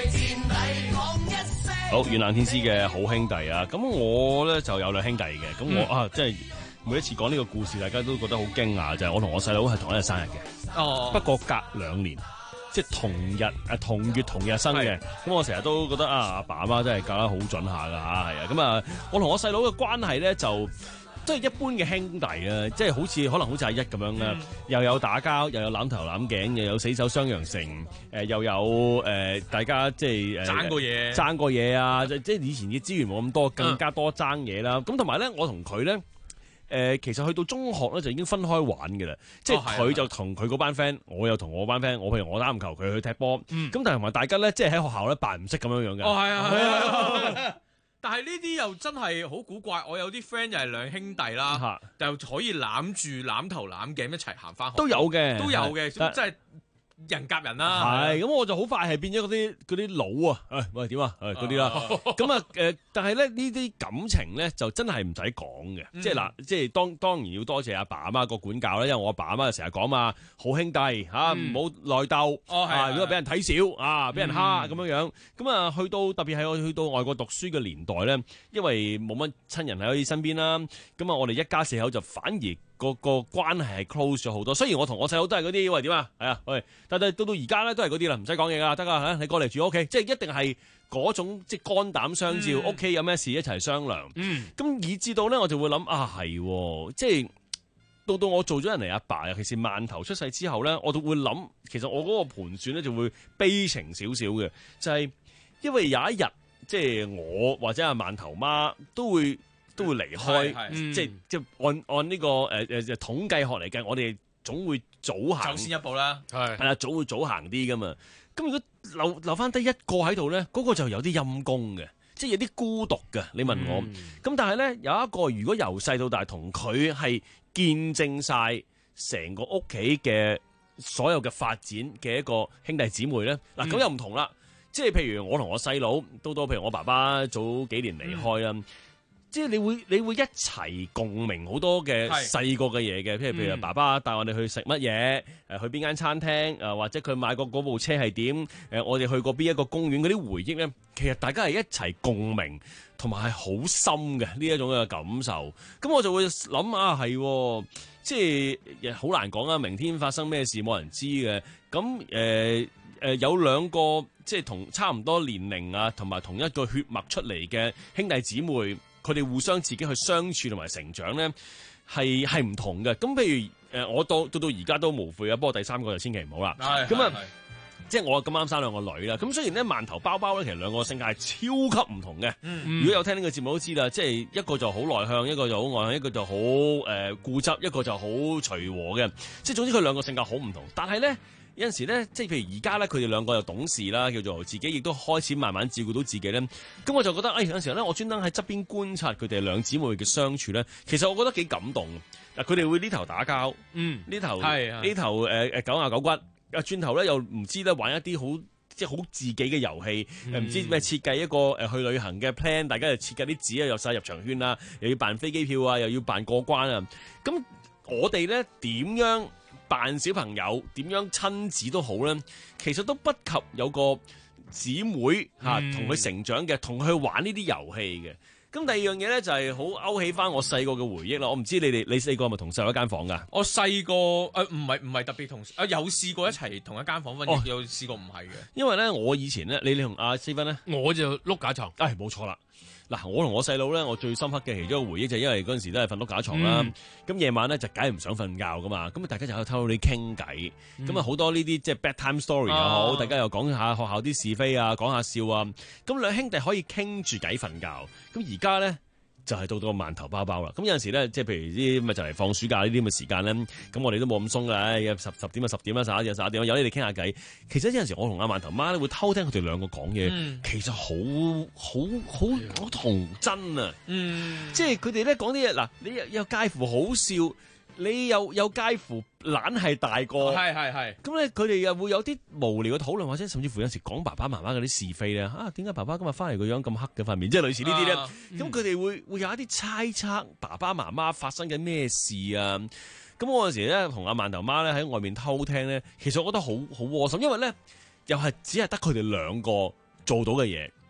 好，遠冷天師嘅好兄弟啊！咁我咧就有兩兄弟嘅，咁我、嗯、啊，即係每一次講呢個故事，大家都覺得好驚訝，就係、是、我同我細佬係同一日生日嘅，哦，不過隔兩年，即係同日誒同月同日生嘅，咁我成日都覺得啊，阿爸阿媽真係教得好準下㗎嚇，係啊，咁啊，我同我細佬嘅關係咧就。即係一般嘅兄弟啊，即係好似可能好似阿一咁樣啦，嗯、又有打交，又有攬頭攬頸，又有死守雙陽城，誒、呃、又有誒、呃、大家即係誒爭過嘢，爭過嘢啊！即係以前嘅資源冇咁多，更加多爭嘢啦。咁同埋咧，我同佢咧誒，其實去到中學咧就已經分開玩嘅啦。即係佢就同佢嗰班 friend，我又同我班 friend。我譬如我打籃球，佢去踢波。咁、嗯、但係同埋大家咧，即係喺學校咧扮唔識咁樣樣嘅。 哦，係啊，係啊。但係呢啲又真係好古怪，我有啲 friend 又係兩兄弟啦，就可以攬住攬頭攬頸一齊行翻學，都有嘅，都有嘅，咁真係人夾人啦。係，咁我就好快係變咗嗰啲嗰啲佬啊，誒喂點啊，誒嗰啲啦，咁啊誒，但係咧呢啲感情咧就真係唔使講嘅，即係嗱，即係當當然要多謝阿爸阿媽個管教啦，因為我阿爸阿媽就成日講嘛，好兄弟嚇唔好內鬥，啊如果俾人睇小啊，俾人蝦咁樣樣，咁啊去到特別係我去到外國讀書嘅年代咧，因為冇乜親人喺身邊啦，咁啊我哋一家四口就反而。個個關係係 close 咗好多，雖然我同我細佬都係嗰啲，喂點啊，係啊，喂，但係到到而家咧都係嗰啲啦，唔使講嘢噶，得噶嚇，你過嚟住屋企，即係一定係嗰種即係肝膽相照，屋企、嗯、有咩事一齊商量。嗯，咁以至到咧我就會諗啊係，即係到到我做咗人哋阿爸，尤其是饅頭出世之後咧，我都會諗，其實我嗰個盤算咧就會悲情少少嘅，就係、是、因為有一日即係我或者阿饅頭媽都會。都會離開，嗯、即係即係按按呢、這個誒誒誒統計學嚟計，我哋總會早行，走先一步啦，係係啦，早會早行啲噶嘛。咁如果留留翻低一個喺度咧，嗰、那個就有啲陰功嘅，即係有啲孤獨嘅。你問我，咁、嗯、但係咧有一個，如果由細到大同佢係見證晒成個屋企嘅所有嘅發展嘅一個兄弟姊妹咧，嗱咁、嗯、又唔同啦。即係譬如我同我細佬，到到譬如我爸爸早幾年離開啦。嗯即係你會你會一齊共鳴好多嘅細個嘅嘢嘅，譬如譬如爸爸帶我哋去食乜嘢，誒去邊間餐廳，誒或者佢買過嗰部車係點，誒我哋去過邊一個公園，嗰啲回憶咧，其實大家係一齊共鳴，同埋係好深嘅呢一種嘅感受。咁我就會諗啊，係即係好難講啊，明天發生咩事冇人知嘅。咁誒誒有兩個即係同差唔多年齡啊，同埋同一個血脈出嚟嘅兄弟姊妹。佢哋互相自己去相處同埋成長咧，係係唔同嘅。咁譬如誒，我到到到而家都無悔啊。不過第三個就千祈唔好啦。咁啊，即係我咁啱生兩個女啦。咁雖然咧饅頭包包咧，其實兩個性格係超級唔同嘅。嗯、如果有聽呢個節目都知啦，即係一個就好內向，一個就好外向，一個就好誒、呃、固執，一個就好隨和嘅。即係總之佢兩個性格好唔同。但係咧。有陣時咧，即係譬如而家咧，佢哋兩個又懂事啦，叫做自己亦都開始慢慢照顧到自己咧。咁我就覺得，誒、哎、有陣時咧，我專登喺側邊觀察佢哋兩姊妹嘅相處咧，其實我覺得幾感動。嗱，佢哋會呢頭打交，嗯，呢頭呢頭誒誒狗牙狗骨，啊轉頭咧又唔知咧玩一啲好即係好自己嘅遊戲，誒唔、嗯、知咩設計一個誒去旅行嘅 plan，大家就設計啲紙啊，入晒入場券啦，又要辦飛機票啊，又要辦過關啊。咁我哋咧點樣扮小朋友點樣親子都好咧，其實都不及有個姊妹嚇同佢成長嘅，同佢玩呢啲遊戲嘅。咁第二樣嘢咧就係好勾起翻我細個嘅回憶啦。我唔知你哋你細個係咪同細佬一間房㗎？我細個誒唔係唔係特別同啊有試過一齊同一間房瞓，亦、哦、有試過唔係嘅。因為咧我以前咧，你你同阿思芬咧，我就碌架床。唉、哎，冇錯啦。嗱，我同我細佬咧，我最深刻嘅其中一個回憶就係因為嗰陣時都係瞓碌架床啦。咁夜、嗯、晚咧就梗係唔想瞓覺噶嘛。咁啊，大家就喺度偷偷哋傾偈。咁啊，好多呢啲即係 bedtime story 又好，啊、大家又講下學校啲是非啊，講下笑啊。咁兩兄弟可以傾住偈瞓覺。咁而家咧就係、是、到到饅頭包包啦。咁有陣時咧，即係譬如啲咪就嚟放暑假呢啲咁嘅時間咧，咁我哋都冇咁鬆㗎。十十點啊，十點啊，十一點十一點，有你哋傾下偈。其實有陣時我同阿饅頭媽咧會偷聽佢哋兩個講嘢，嗯、其實好好好好童真啊！嗯，即係佢哋咧講啲嘢嗱，你又又介乎好笑，你又又介乎懶係大個，係係係。咁咧佢哋又會有啲無聊嘅討論，或者甚至乎有陣時講爸爸媽媽嗰啲是非咧。啊，點解爸爸今日翻嚟個樣咁黑嘅塊面？即係類似呢啲咧。咁佢哋會會有一啲猜測爸爸媽媽發生緊咩事啊？咁我嗰陣時咧同阿饅頭媽咧喺外面偷聽咧，其實我覺得好好窩心，因為咧又係只係得佢哋兩個做到嘅嘢。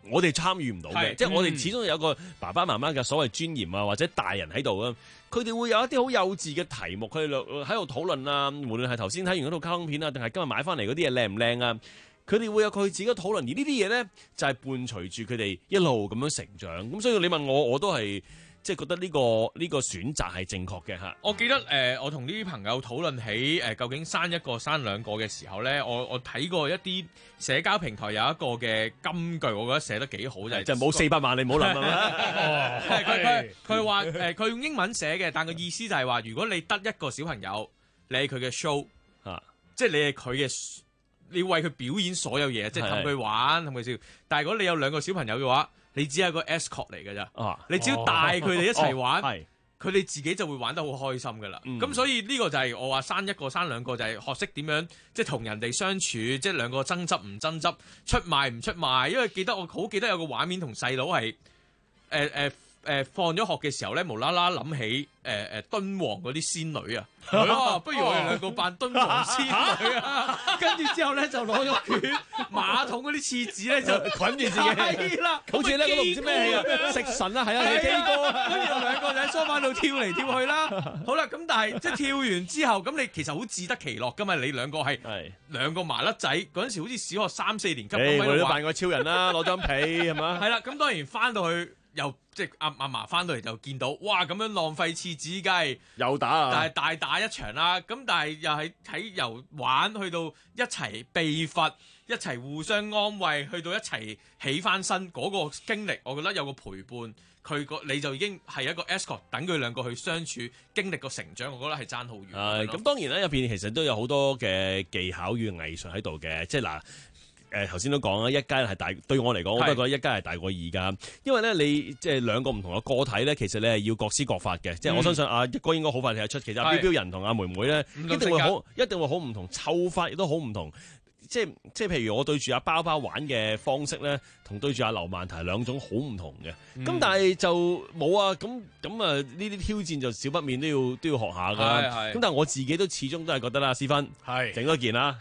我哋參與唔到嘅， 係即係我哋嗯始終有個爸爸媽媽嘅所謂尊嚴啊，或者大人喺度啊，佢哋會有一啲好幼稚嘅題目，佢哋喺度討論啊，無論係頭先睇完嗰套卡通片啊，定係今日買翻嚟嗰啲嘢靚唔靚啊，佢哋會有佢自己嘅討論，而呢啲嘢咧就係伴隨住佢哋一路咁樣成長，咁所以你問我，我都係。即係覺得呢、個呢、個選擇係正確嘅嚇。 我記得誒、呃，我同呢啲朋友討論起誒、呃，究竟生一個生兩個嘅時候咧，我我睇過一啲社交平台有一個嘅金句，我覺得寫得幾好，就係就冇四百萬，你唔好諗啊！ 佢佢佢話誒，佢用英文寫嘅，但個意思就係話，如果你得一個小朋友，你係佢嘅 show 啊， 即係你係佢嘅，你要為佢表演所有嘢，即係氹佢玩，氹佢笑。但係如果你有兩個小朋友嘅話，你只係個 escort 嚟㗎咋， 啊、 你只要帶佢哋一齊玩，佢、 哦、 哋自己就會玩得好開心㗎啦。咁、嗯、所以呢個就係我話生一個生兩個就係學識點樣即係同人哋相處，即係兩個爭執唔爭執，出賣唔出賣。因為記得我好記得有個畫面同細佬係誒誒誒放咗學嘅時候咧，無啦啦諗起誒誒、呃、敦煌嗰啲仙女啊，啊不如我哋兩個扮敦煌仙女啊，跟住之後咧就攞咗卷馬桶嗰啲廁紙咧就捆住自己， 係啦， 好似咧嗰度唔知咩戲啊，食神啊，係啊，基哥， 跟住有兩個就喺梳化度跳嚟跳去啦。好啦，咁但係即係跳完之後，咁你其實好自得其樂噶嘛，你兩個係兩個麻甩仔，嗰陣時好似小學三四年級咁喺度玩， 我哋都扮過超人啦，攞張被係嘛？ 係啦，咁當然翻到去。又即係阿阿嫲翻到嚟就見到，哇咁樣浪費廁紙，梗係又打啊！ 但係大打一場啦。咁但係又係喺由玩去到一齊被罰，一齊互相安慰，去到一齊起翻身嗰、那個經歷，我覺得有個陪伴，佢個你就已經係一個 escort，等佢兩個去相處，經歷個成長，我覺得係爭好遠。 係咁，當然咧入邊其實都有好多嘅技巧與藝術喺度嘅，即係嗱。誒頭先都講啦，一家係大對我嚟講，我都覺得一家係大過二㗎。因為咧，你即係兩個唔同嘅個體咧，其實你係要各施各法嘅。即、嗯、係我相信阿一哥應該好快睇得出，其實阿彪彪人同阿妹妹咧，一定會好，一定會好唔同，湊法亦都好唔同。即係即係譬如我對住阿包包玩嘅方式咧，同對住阿劉曼提兩種好唔同嘅。咁、嗯、但係就冇啊，咁咁啊呢啲挑戰就少不免都要都要學下㗎。咁但係我自己都始終都係覺得啦，思芬係整多件啦。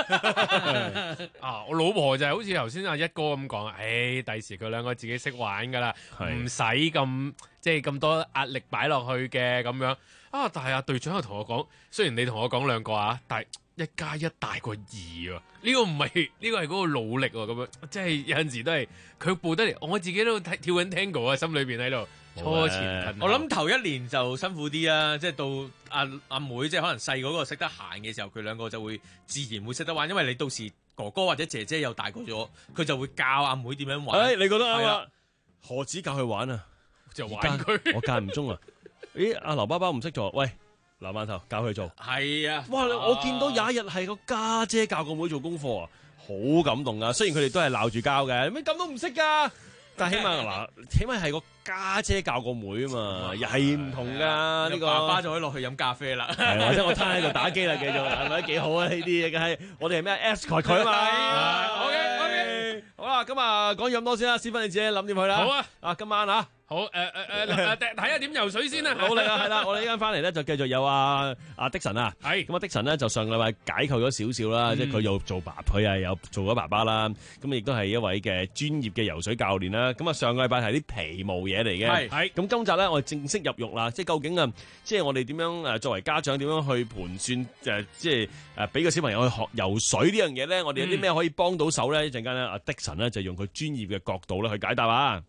啊！我老婆就係好似頭先阿一哥咁講啊，誒第時佢兩個自己識玩噶啦，唔使咁即係咁多壓力擺落去嘅咁樣啊！但係阿隊長又同我講，雖然你同我講兩個啊，但係一加一大過二喎，呢、呢個唔係呢個係嗰個努力喎，咁樣即係有陣時都係佢步得嚟，我自己都跳緊 tango 啊，心裏邊喺度。初前我諗頭一年就辛苦啲啦，即係到阿阿妹，即係可能細嗰個識得行嘅時候，佢兩個就會自然會識得玩，因為你到時哥哥或者姐姐又大個咗，佢就會教阿妹點樣玩。 誒、哎，你覺得啱啊？何止教佢玩啊？ 就玩佢。 我間唔中啊！咦，阿劉包包唔識做，喂，劉饅頭教佢做。 係啊！ 哇！我見到有一日係個家姐教個妹做功課啊，好感動啊！雖然佢哋都係鬧住交嘅，咩咁都唔識㗎。但係起碼嗱，起碼係個家姐教個妹啊嘛，又係唔同㗎呢、呢個。 爸爸就可以落去飲咖啡啦， 或者我攤喺度打機啦，繼續係咪幾好啊？呢啲嘢梗係我哋係咩 escort 佢啊嘛。OK OK，好啦，咁啊講咗咁多先啦，思芬你自己諗掂佢啦。 好啊， 啊今晚啊。 好誒誒誒，睇下點游水先啦。 好啦，係啦，我哋依家翻嚟咧就繼續有阿阿的神啊。係咁啊，的神咧就上個禮拜解構咗少少啦，即係佢又做爸，佢係有做咗爸爸啦。咁亦都係一位嘅專業嘅游水教練啦。咁啊，上個禮拜係啲皮毛嘢嚟嘅。係係。咁今集咧，我哋正式入獄啦。即係究竟啊，即係我哋點樣誒作為家長點樣去盤算誒，即係誒俾個小朋友去學游水呢樣嘢咧？我哋有啲咩可以幫到手咧？一陣間咧，阿的神咧就用佢專業嘅角度咧去解答啊。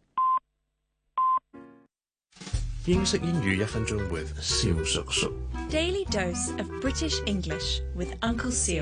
英式英語一分鐘 with 蕭叔叔。 Daily dose of British English with Uncle Seal。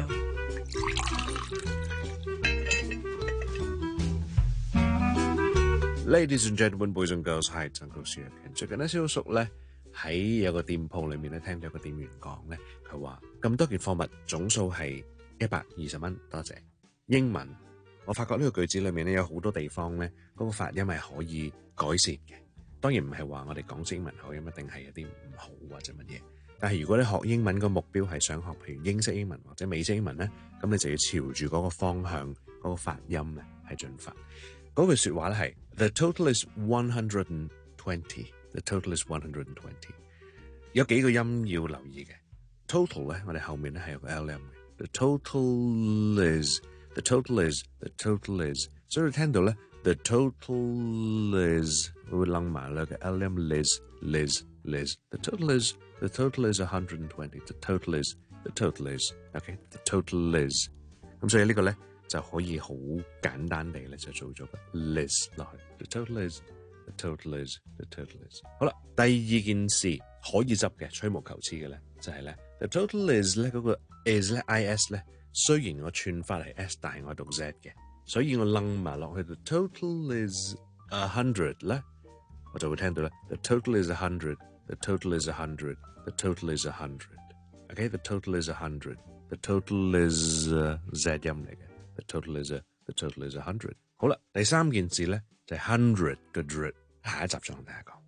Ladies and gentlemen, boys and girls, hi, it's Uncle Seal。最近咧，蕭叔叔咧喺有個店鋪裏面咧，聽到個店員講咧，佢話咁多件貨物總數係一百二十蚊，多謝。英文，我發覺呢個句子裏面咧有好多地方咧，嗰個發音係可以改善嘅。當然唔係話我哋講英文口音一定係有啲唔好或者乜嘢，但係如果你學英文個目標係想學譬如英式英文或者美式英文咧，咁你就要朝住嗰個方向嗰個發音咧係進發。嗰句說話咧係 The total is one hundred and twenty。The total is one hundred and twenty。有幾個音要留意嘅。Total 咧，我哋後面咧係有個 L M 嘅。The total is，the total is，the total is。所以你聽到咧。 The total is 會楞埋兩個 L M Liz Liz Liz. The total is the total is one hundred twenty. The total is the total is OK. The total is 咁所以呢個咧就可以好簡單地咧就做咗個 Liz 落去。The total is the total is the total is 好啦。第二件事可以執嘅吹毛求疵嘅咧就係咧 The total is 咧嗰個 is 咧 is 咧雖然我串法係 s 但係我讀 z 嘅。所以我楞埋落去 ，the total is a hundred 咧，我就會聽到咧 ，the total is a hundred，the total is a hundred，the total is a hundred。OK，the total is a hundred，the total is z 音嚟嘅 ，the total is a，the total is a hundred。好啦，第三件事咧就係 hundred 嘅 dred， 下一集再同大家講。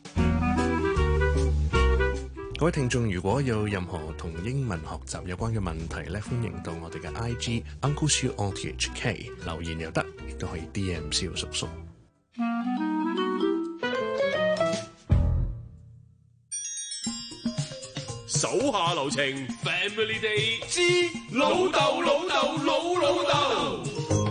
各位聽眾，如果有任何同英文學習有關嘅問題咧，歡迎到我哋嘅 I G Uncle Siu O T H K 留言又得，亦都可以 D M 蕭叔叔。 手下留情 ，Family Day 之老豆老豆老老豆。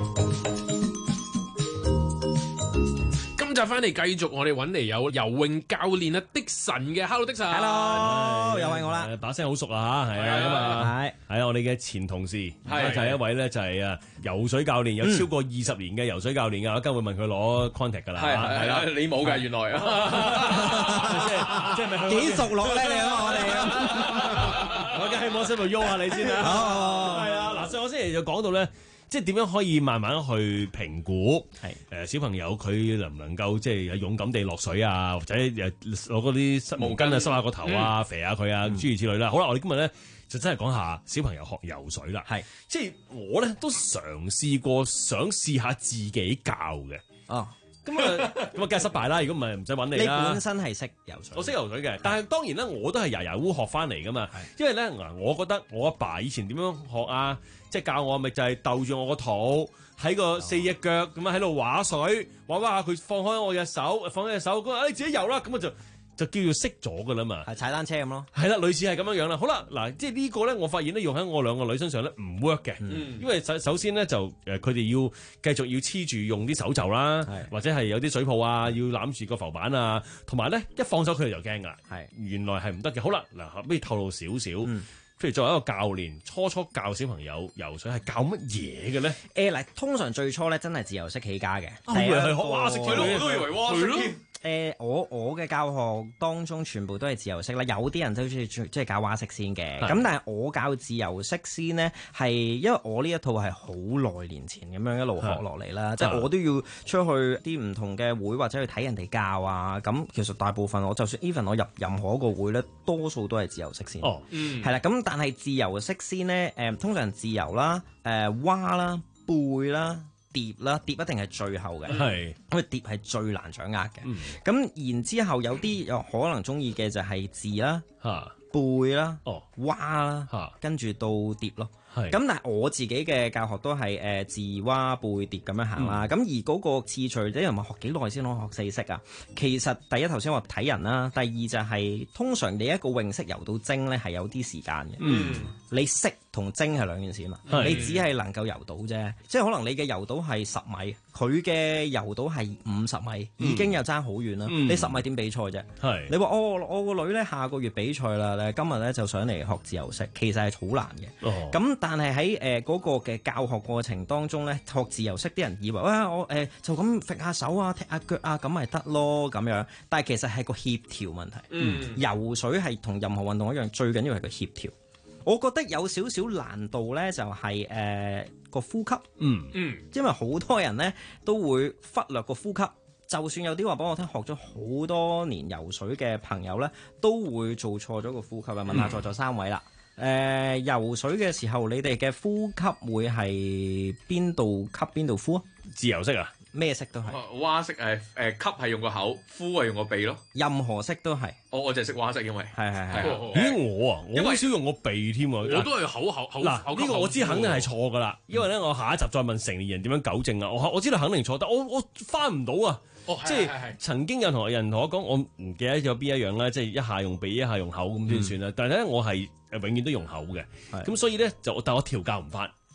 今集翻嚟繼續，我哋揾嚟有游泳教練啊，的神嘅 ，Hello 的神 ，Hello 又係我啦， 把聲好熟啊嚇，係啊咁啊，係係啊，我哋嘅前同事，係就係一位咧就係啊游水教練，有超過二十年嘅游水教練㗎，我今日會問佢攞 contact 㗎啦， 係係啦，你冇㗎原來啊， 即係即係咪幾熟絡咧？你我哋， 我梗係摸身度喐下你先啦，係啊，嗱，上個星期就講到咧。即係點樣可以慢慢去評估係誒、呃、小朋友佢能唔能夠即係勇敢地落水啊，或者誒攞嗰啲毛巾啊濕下個頭啊，肥下佢啊諸如此類啦。好啦，我哋今日咧就真係講下小朋友學游水啦。係即係我咧都嘗試過想試下自己教嘅。哦。咁啊，咁啊，梗係失敗啦！如果唔係，唔使揾你啦。 你本身係識游水， 我識游水嘅，但係當然咧，我都係牙牙烏學翻嚟噶嘛。因為咧，嗱，我覺得我阿爸以前點樣學啊，即係教我，咪就係逗住我個肚喺個四隻腳咁樣喺度划水，划划下佢放開我隻手，放開隻手，佢話：你自己游啦！咁我就就叫做識咗噶啦嘛。係踩單車咁咯。係啦，類似係咁樣樣啦。好啦，嗱，即係呢個咧，我發現咧用喺我兩個女身上咧唔 work 嘅，嗯、因為首首先咧就誒佢哋要繼續要黐住用啲手袖啦，或者係有啲水泡啊，要攬住個浮板啊，同埋咧一放手佢哋就驚噶啦。係原來係唔得嘅。好啦，嗱，不如透露少少。嗯譬如作為一個教練，初初教小朋友游水係教乜嘢嘅咧？ 誒嗱、呃，通常最初咧真係自由式起家嘅。 我以為係學蛙式添，我都以為蛙式添。 誒，我我嘅教學當中全部都係自由式啦，有啲人都中意即係教蛙式先嘅。咁但係我教自由式先呢，係因為我呢一套係好耐年前咁樣一路學落嚟啦，即係我都要出去啲唔同嘅會或者去睇人哋教啊。咁其實大部分我就算 even 我入任何一個會咧，多數都係自由式先。哦，嗯，係啦。咁但係自由式先呢，誒通常自由啦，誒蛙啦，背啦。蝶啦，蝶一定係最後嘅，係因為蝶係最難掌握嘅。咁、嗯、然之後有啲有可能中意嘅就係字啦、啊、背啦、哦、蛙啦，啊、跟住到蝶咯。咁但係我自己嘅教學都係誒字蛙背蝶咁樣行啦。咁、嗯、而嗰個次序，即係話學幾耐先可以學四式啊？其實第一頭先話睇人啦，第二就係、是、通常你一個泳式游到精咧係有啲時間嘅。嗯，你識同精係兩件事啊嘛。你只係能夠游到啫，即係可能你嘅游到係十米，佢嘅游到係五十米，已經又爭好遠啦。嗯、你十米點比賽啫？係你話哦，我個女咧下個月比賽啦，今日咧就上嚟學自由式，其實係好難嘅。咁、哦但係喺誒嗰個嘅教學過程當中咧，學自由式啲人以為哇，我誒、呃、就咁揈下手啊、踢下腳啊，咁咪得咯咁樣。但係其實係個協調問題。嗯，游水係同任何運動一樣，最緊要係個協調。我覺得有少少難度咧，就係誒個呼吸。嗯嗯，因為好多人咧都會忽略個呼吸。就算有啲話幫我聽，學咗好多年游水嘅朋友咧，都會做錯咗個呼吸啊！問下在座三位啦。誒、呃、游水嘅時候，你哋嘅呼吸會係邊度吸邊度呼啊？ 自由式啊？ 咩式都係。 蛙式誒誒吸係用個口，呼係用個鼻咯。 任何式都係。我我就係識蛙式，因為係係係。 咦我啊，我好少用個鼻添喎。 我都係口口口。 嗱呢個我知肯定係錯噶啦，因為咧我下一集再問成年人點樣糾正啊。我我知道肯定錯，但我我翻唔到啊。哦、即係曾經有同人同我講，我唔記得咗邊一樣啦，即係一下用鼻，一下用口咁先算啦。嗯、但係咧，我係永遠都用口嘅，咁所以咧就但我調教唔翻。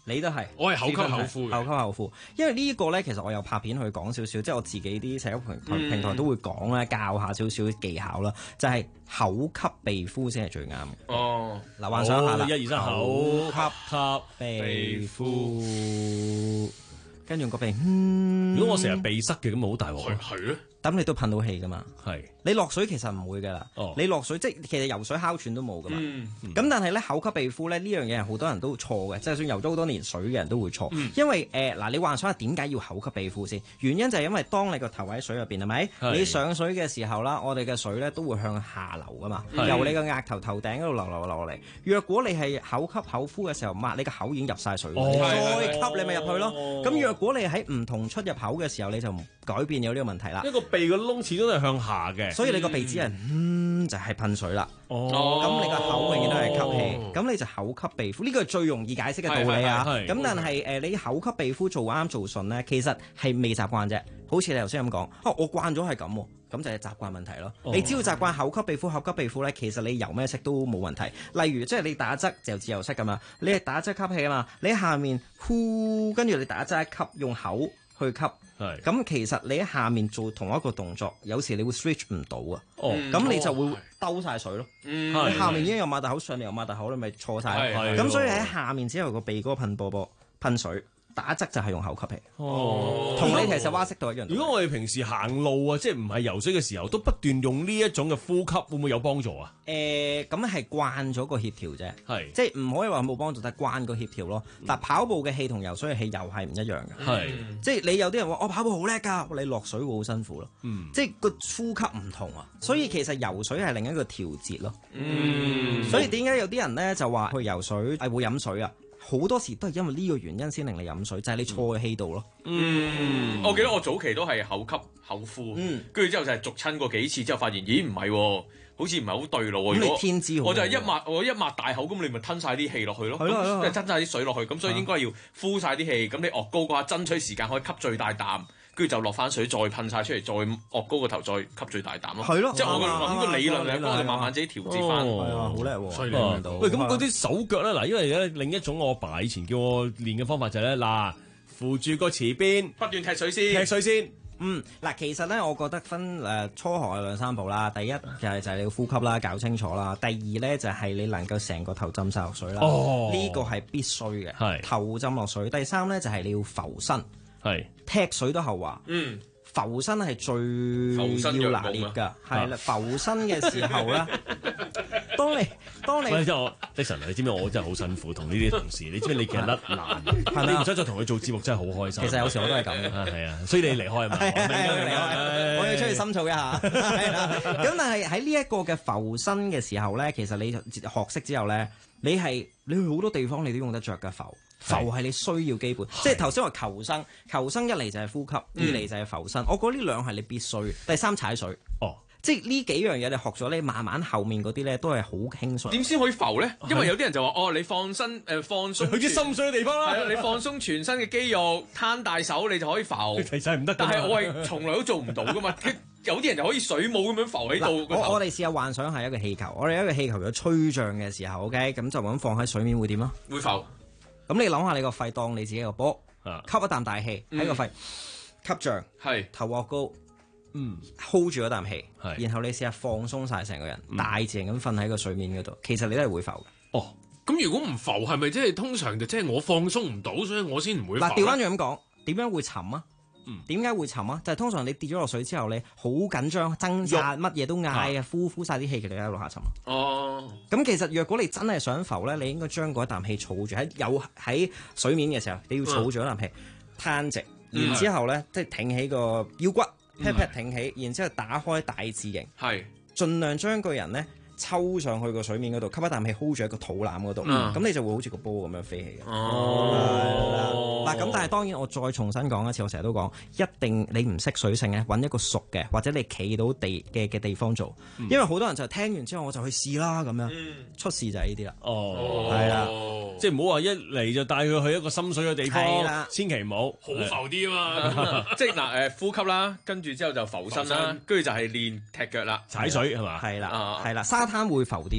你都係， 我係口吸口呼嘅口吸口呼。因為呢一個咧，其實我有拍片去講少少，即係我自己啲社交平台平台都會講咧，教下少少技巧啦，就係口吸鼻呼先係最啱嘅。 哦， 嗱，幻想下啦， 一二三，口吸吸鼻呼，跟住個鼻。嗯， 如果我成日鼻塞嘅，咁咪好大鑊。 係咧。 咁你都噴到氣噶嘛？ 係你落水其實唔會噶啦。 哦， 你落水即係其實游水哮喘都冇噶嘛。咁、 嗯嗯、 但係咧口吸鼻呼咧呢樣嘢係好多人都錯嘅，即係算游咗好多年水嘅人都會錯。嗯、因為誒嗱、呃，你幻想下點解要口吸鼻呼先？原因就係因為當你個頭喺水入邊係咪？你上水嘅時候啦，我哋嘅水咧都會向下流噶嘛，由你個額頭頭頂嗰度流流流落嚟。若果你係口吸口呼嘅時候，抹你個口已經入晒水，哦、再吸你咪入去咯。咁、哦、若果你喺唔同出入口嘅時候，你就改變有呢個問題啦。 一個鼻個窿始終都係向下嘅， 所以你個鼻子係嗯就係、是、噴水啦。 哦， 咁你個口永遠都係吸氣，咁、哦、你就口吸鼻呼，呢個係最容易解釋嘅道理啊。咁但係誒，你口吸鼻呼做啱做順咧，其實係未習慣啫。好似你頭先咁講，啊我慣咗係咁，咁就係習慣問題咯。哦、你只要習慣口吸鼻呼、口吸鼻呼咧，其實你游咩色都冇問題。例如即係你打側就自由式咁嘛，你係打側吸氣啊嘛，你喺下面呼，跟住你打側一吸，用口去吸。咁其實你喺下面做同一個動作，有時你會 switch 唔到啊。哦，咁你就會兜晒水咯。嗯，你下面已經有擘大口，上面又擘大口，你咪錯晒。咁所以喺下面只有個鼻哥噴波波噴水，打側就係用口吸氣。哦，同你其實蛙式度一樣。 如果我哋平時行路啊，即係唔係游水嘅時候，都不斷用呢一種嘅呼吸，會唔會有幫助啊？ 誒，咁係慣咗個協調啫。係，即係唔可以話冇幫助，但係慣個協調咯。但跑步嘅氣同游水嘅氣又係唔一樣嘅。係，即係你有啲人話我跑步好叻㗎，你落水會好辛苦咯。嗯，即係個呼吸唔同啊，所以其實游水係另一個調節咯。嗯，所以點解有啲人咧就話去游水係會飲水啊？好多時都係因為呢個原因先令你飲水，就係、是、你錯嘅氣道咯。 嗯，我記得我早期都係口吸口呼，跟住、嗯、之後就係逐親過幾次之後，發現咦唔係喎，好似唔係好對路喎。咁你天資好，我就係一擘我一擘大口，咁你咪吞晒啲氣落去咯，即係吞晒啲水落去，咁所以應該要呼晒啲氣。咁你岳高嘅話，爭取時間可以吸最大啖。跟住就落翻水，再噴晒出嚟，再岳高個頭，再吸最大啖咯。係咯，即係我諗個理論嚟，幫我哋慢慢自己調節翻。 係啊，好叻喎！ 所以練到。喂，咁嗰啲手腳咧，嗱，因為咧另一種我阿爸以前叫我練嘅方法就係咧，嗱，扶住個池邊， 不斷踢水先， 踢水先。 嗯，嗱，其實咧，我覺得分誒初學有兩三步啦。第一就係就係你要呼吸啦，搞清楚啦。第二咧就係你能夠成個頭浸晒落水啦。哦，呢個係必須嘅。係頭浸落水。第三咧就係你要浮身。係踢水都後話，嗯，浮身係最要拿捏㗎，係啦，浮身嘅時候咧，當你當你， 即係我Dixon，你知唔知我真係好辛苦同呢啲同事，你知唔知你其實甩難，你唔使再同佢做節目真係好開心。 其實有時我都係咁嘅， 係啊，所以你離開啊嘛， 我要出去深造一下，係啦。咁但係喺呢一個嘅浮身嘅時候咧，其實你學識之後咧，你係你去好多地方你都用得着㗎浮。浮係你需要基本，即係頭先話求生，求生一嚟就係呼吸，二嚟就係浮身。我覺得呢兩係你必須。第三踩水，哦，即係呢幾樣嘢你學咗咧，慢慢後面嗰啲咧都係好輕鬆。 點先可以浮咧？因為有啲人就話哦，你放身誒放鬆， 去啲深水嘅地方啦。 係啊，你放鬆全身嘅肌肉，攤大手你就可以浮。 其實係唔得， 但係我係從來都做唔到噶嘛。有啲人就可以水母咁樣浮喺度。 我我哋試下幻想係一個氣球，我哋一個氣球有吹脹嘅時候 ，OK， 咁就咁放喺水面會點啊？ 會浮。 咁你諗下，你個肺當你自己個波，吸一啖大氣喺個肺吸脹，係頭鑊高，嗯 hold 住嗰啖氣，然後你試下放鬆晒成個人，大自然咁瞓喺個水面嗰度，其實你都係會浮嘅。 哦，咁如果唔浮，係咪即係通常就即係我放鬆唔到，所以我先唔會浮？ 嗱，調翻轉咁講，點樣會沉啊？點解會沉啊？就係通常你跌咗落水之後，你好緊張、掙扎，乜嘢都嗌啊，呼呼晒啲氣，其實你喺度下沉啊。哦，咁其實若果你真係想浮咧，你應該將嗰一啖氣儲住喺有喺水面嘅時候，你要儲住一啖氣，攤直，然之後咧即係挺起個腰骨 pat pat 挺起，然之後打開大字形，係盡量將個人咧抽上去個水面嗰度，吸一啖氣 hold 住喺個肚腩嗰度，咁你就會好似個波咁樣飛起嘅。哦，嗱咁，但係當然我再重新講一次，我成日都講，一定你唔識水性咧，揾一個熟嘅或者你企到地嘅嘅地方做，因為好多人就聽完之後我就去試啦咁樣，出事就係呢啲啦。哦，係啦， 即係唔好話一嚟就帶佢去一個深水嘅地方，千祈唔好， 好浮啲啊嘛。 即係嗱誒呼吸啦，跟住之後就浮身啦，跟住就係練踢腳啦， 踩水係嘛？ 係啦，係啦。沙灘會浮啲嘅喎，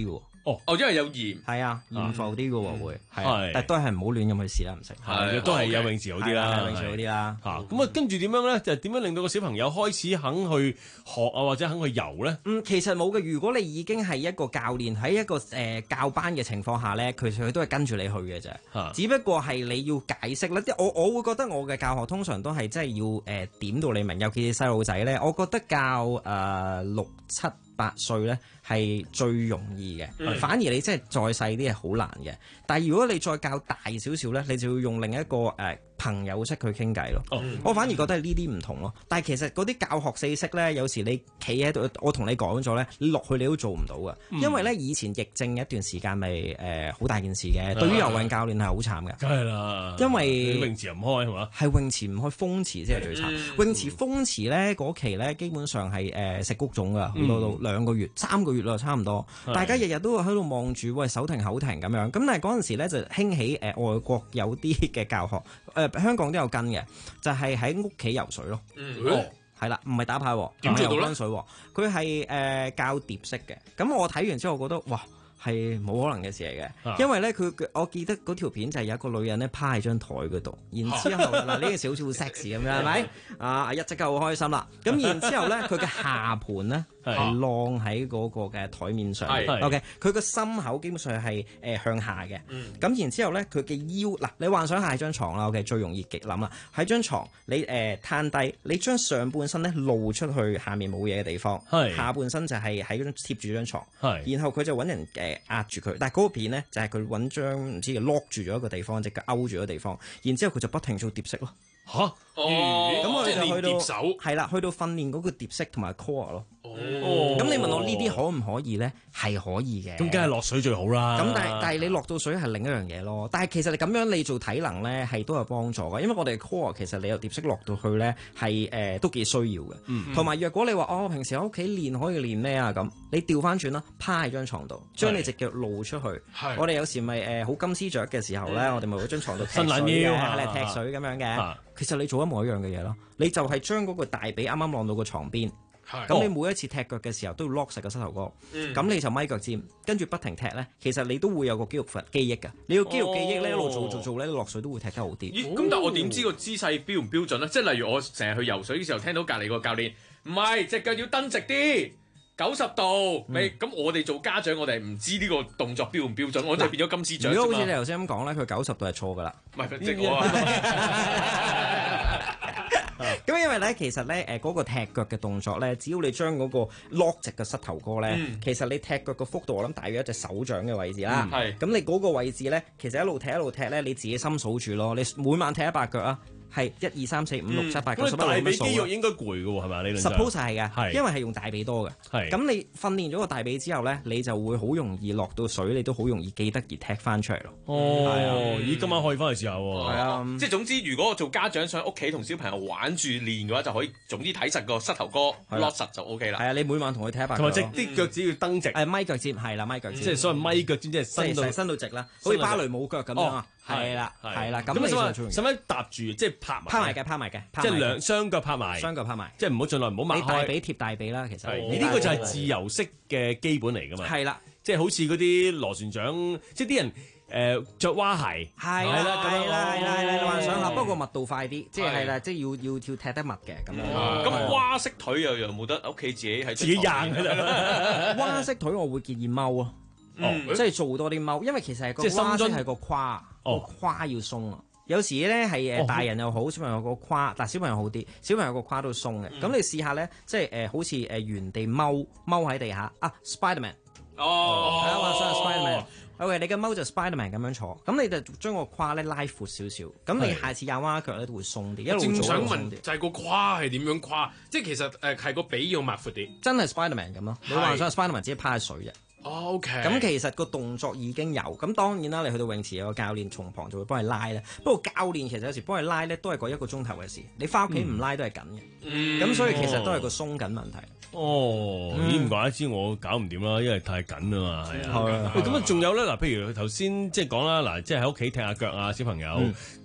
哦哦，因為有鹽。 係啊，鹽浮啲嘅喎會，係係啊，但係都係唔好亂咁去試啦，唔識。 係都係有泳池好啲啦， 有泳池好啲啦。 嚇咁啊，跟住點樣咧？就係點樣令到個小朋友開始肯去學啊，或者肯去游咧？ 嗯，其實冇嘅。如果你已經係一個教練喺一個誒、呃、教班嘅情況下咧，佢佢都係跟住你去嘅啫。 啊、 只不過係你要解釋啦。即係我我會覺得我嘅教學通常都係真係要誒、呃、點到你明，尤其是細路仔咧。我覺得教誒、呃、六七八歲咧係最容易嘅，嗯、反而你真係再細啲係好難嘅。但係如果你再教大少少咧，你就要用另一個誒、呃、朋友式去傾偈咯。嗯、我反而覺得係呢啲唔同咯。但係其實嗰啲教學四式咧，有時你企喺度，我同你講咗咧，你落去你都做唔到嘅，嗯、因為咧以前疫症一段時間咪誒好大件事嘅，嗯、對於游泳教練係好慘嘅。 梗係啦，因為泳池又唔開係嘛？係泳池唔開，風池先係最慘。嗯、泳池風池咧嗰期咧，基本上係誒、呃、食谷種㗎，好多都兩個月、三個月啦，差唔多。是大家日日都喺度望住，喂手停口停咁樣。咁但係嗰陣時咧就興起誒、呃、外國有啲嘅教學，誒、呃、香港都有跟嘅，就係喺屋企游水咯。嗯哦係啦，唔係打牌，唔係游滾水，佢係誒教蝶式嘅。咁我睇完之後，我覺得哇，係冇可能嘅事嚟嘅。啊、因為咧，佢我記得嗰條片就係有一個女人咧趴喺張台嗰度，然之後嗱呢個小好似好 sexy 咁樣，係咪？啊，一即刻好開心啦。咁然之後咧，佢嘅下盤咧係晾喺嗰個嘅台面上。OK，佢個心口基本上係誒、呃、向下嘅。咁、嗯、然之後咧，佢嘅腰嗱，你幻想下係張床啦。OK，最容易極諗啦，喺張床你誒攤低，你將上半身咧露出去下面冇嘢嘅地方，是下半身就係喺嗰張貼住張床。是然後佢就揾人誒壓住佢，但係嗰個片咧就係佢揾張唔知 lock 住咗一個地方，隻腳勾住咗地方，然之後佢就不停做蝶式咯。 嚇！哦， 咁我哋就去到手， 係啦，去到訓練嗰個蝶式同埋 core 咯。 哦， 咁你問我呢啲可唔可以咧？係可以嘅。 咁梗係落水最好啦。 咁但係但係你落到水係另一樣嘢咯。但係其實你咁樣你做體能咧係都有幫助嘅，因為我哋 core 其實你有蝶式落到去咧係誒都幾需要嘅。同埋、嗯、若果你話哦，平時喺屋企練可以練咩啊咁，你調翻轉啦，趴喺張床度，將你隻腳露出去。係。我哋有時咪誒好金絲雀嘅時候咧，嗯、我哋咪會張床度踢水嘅，係踢水咁樣嘅。啊、其實你做一模一樣嘅嘢咯，你就係將嗰個大髀啱啱晾到個床邊。咁你每一次踢腳嘅時候都要 lock 實個膝頭哥，咁、嗯、你就咪腳尖，跟住不停踢咧，其實你都會有個肌肉記憶㗎。你要肌肉記憶咧，一路做做做咧，落水都會踢得好啲。 咦？咁但係我點知個姿勢標唔標準咧？即係例如我成日去游水嘅時候，聽到隔離個教練唔係隻腳要蹬直啲。九十度，咪咁、嗯、我哋做家長，我哋唔知呢個動作標唔標準，我就變咗金絲雀。 如果好似你頭先咁講咧，佢九十度係錯噶啦。 唔係，即係我啊。 咁因為咧，其實咧，誒嗰個踢腳嘅動作咧，只要你將嗰個 lock 直嘅膝頭哥咧，嗯、其實你踢腳個幅度，我諗大約一隻手掌嘅位置啦。係、嗯。咁你嗰個位置咧，其實一路踢一路踢咧，你自己心數住咯。你每晚踢一百腳啊！係一二三四五六七八九十一路咁樣數。大髀肌肉應該攰嘅喎，係咪？理論上 suppose 係嘅，係因為係用大髀多嘅。係咁你訓練咗個大髀之後咧，你就會好容易落到水，你都好容易記得而踢翻出嚟咯。 哦，咦，今晚可以翻去試下喎。 係啊，即係總之，如果我做家長想喺屋企同小朋友玩住練嘅話，就可以總之睇實個膝頭哥落實就 O K 啦。係啊，你每晚同佢踢一百。 同埋即啲腳趾要蹬直。 誒，咪腳尖係啦，咪腳尖。 即係所謂咪腳尖，即係伸到伸到直啦，好似芭蕾舞腳咁樣啊。係啦，係啦。咁你使唔使搭住即係拍埋？ 拍埋嘅，拍埋。 即係兩雙腳拍埋， 雙腳拍埋， 即係唔好盡量唔好擘開。 你大髀貼大髀啦，其實。 而呢個就係自由式嘅基本嚟㗎嘛。 係啦， 即係好似嗰啲螺旋槳，即係啲人誒著蛙鞋。 係啦，係啦，係啦，係啦，幻想下，不過密度快啲，即係係啦，即係要要要踢得密嘅咁樣。 咁蛙式腿又又冇得屋企自己喺自己硬㗎啦。 蛙式腿我會建議踎啊，即係做多啲踎，因為其實係個蛙式係個胯，個胯要鬆啊。有時咧係誒大人又好，小朋友個胯，但小朋友好啲，小朋友個胯都鬆嘅。咁、嗯、你試下咧，即係誒好似誒原地踎踎喺地下啊 ，Spiderman 哦，係啊，話想 Spiderman，OK， 你嘅踎就 Spiderman 咁樣坐，咁你就將個胯咧拉闊少少，咁你下次踩蛙腳咧都會鬆啲，一路做正想問就係個胯係點樣胯？即係其實誒係個髀要擘闊啲， 真係 Spiderman 咁咯。你話想 Spiderman 只係趴喺水啫。 哦 OK， 咁其實個動作已經有，咁當然啦，你去到泳池有個教練從旁就會幫你拉咧。不過教練其實有時幫你拉咧，都係嗰一個鐘頭嘅事，你翻屋企唔拉都係緊嘅。咁、嗯、所以其實都係個鬆緊問題。 哦，咦唔怪得知我搞唔掂啦，因為太緊啊嘛，係啊。咁啊，仲有咧嗱，譬如頭先即係講啦，嗱，即係喺屋企踢下腳啊，小朋友。嗯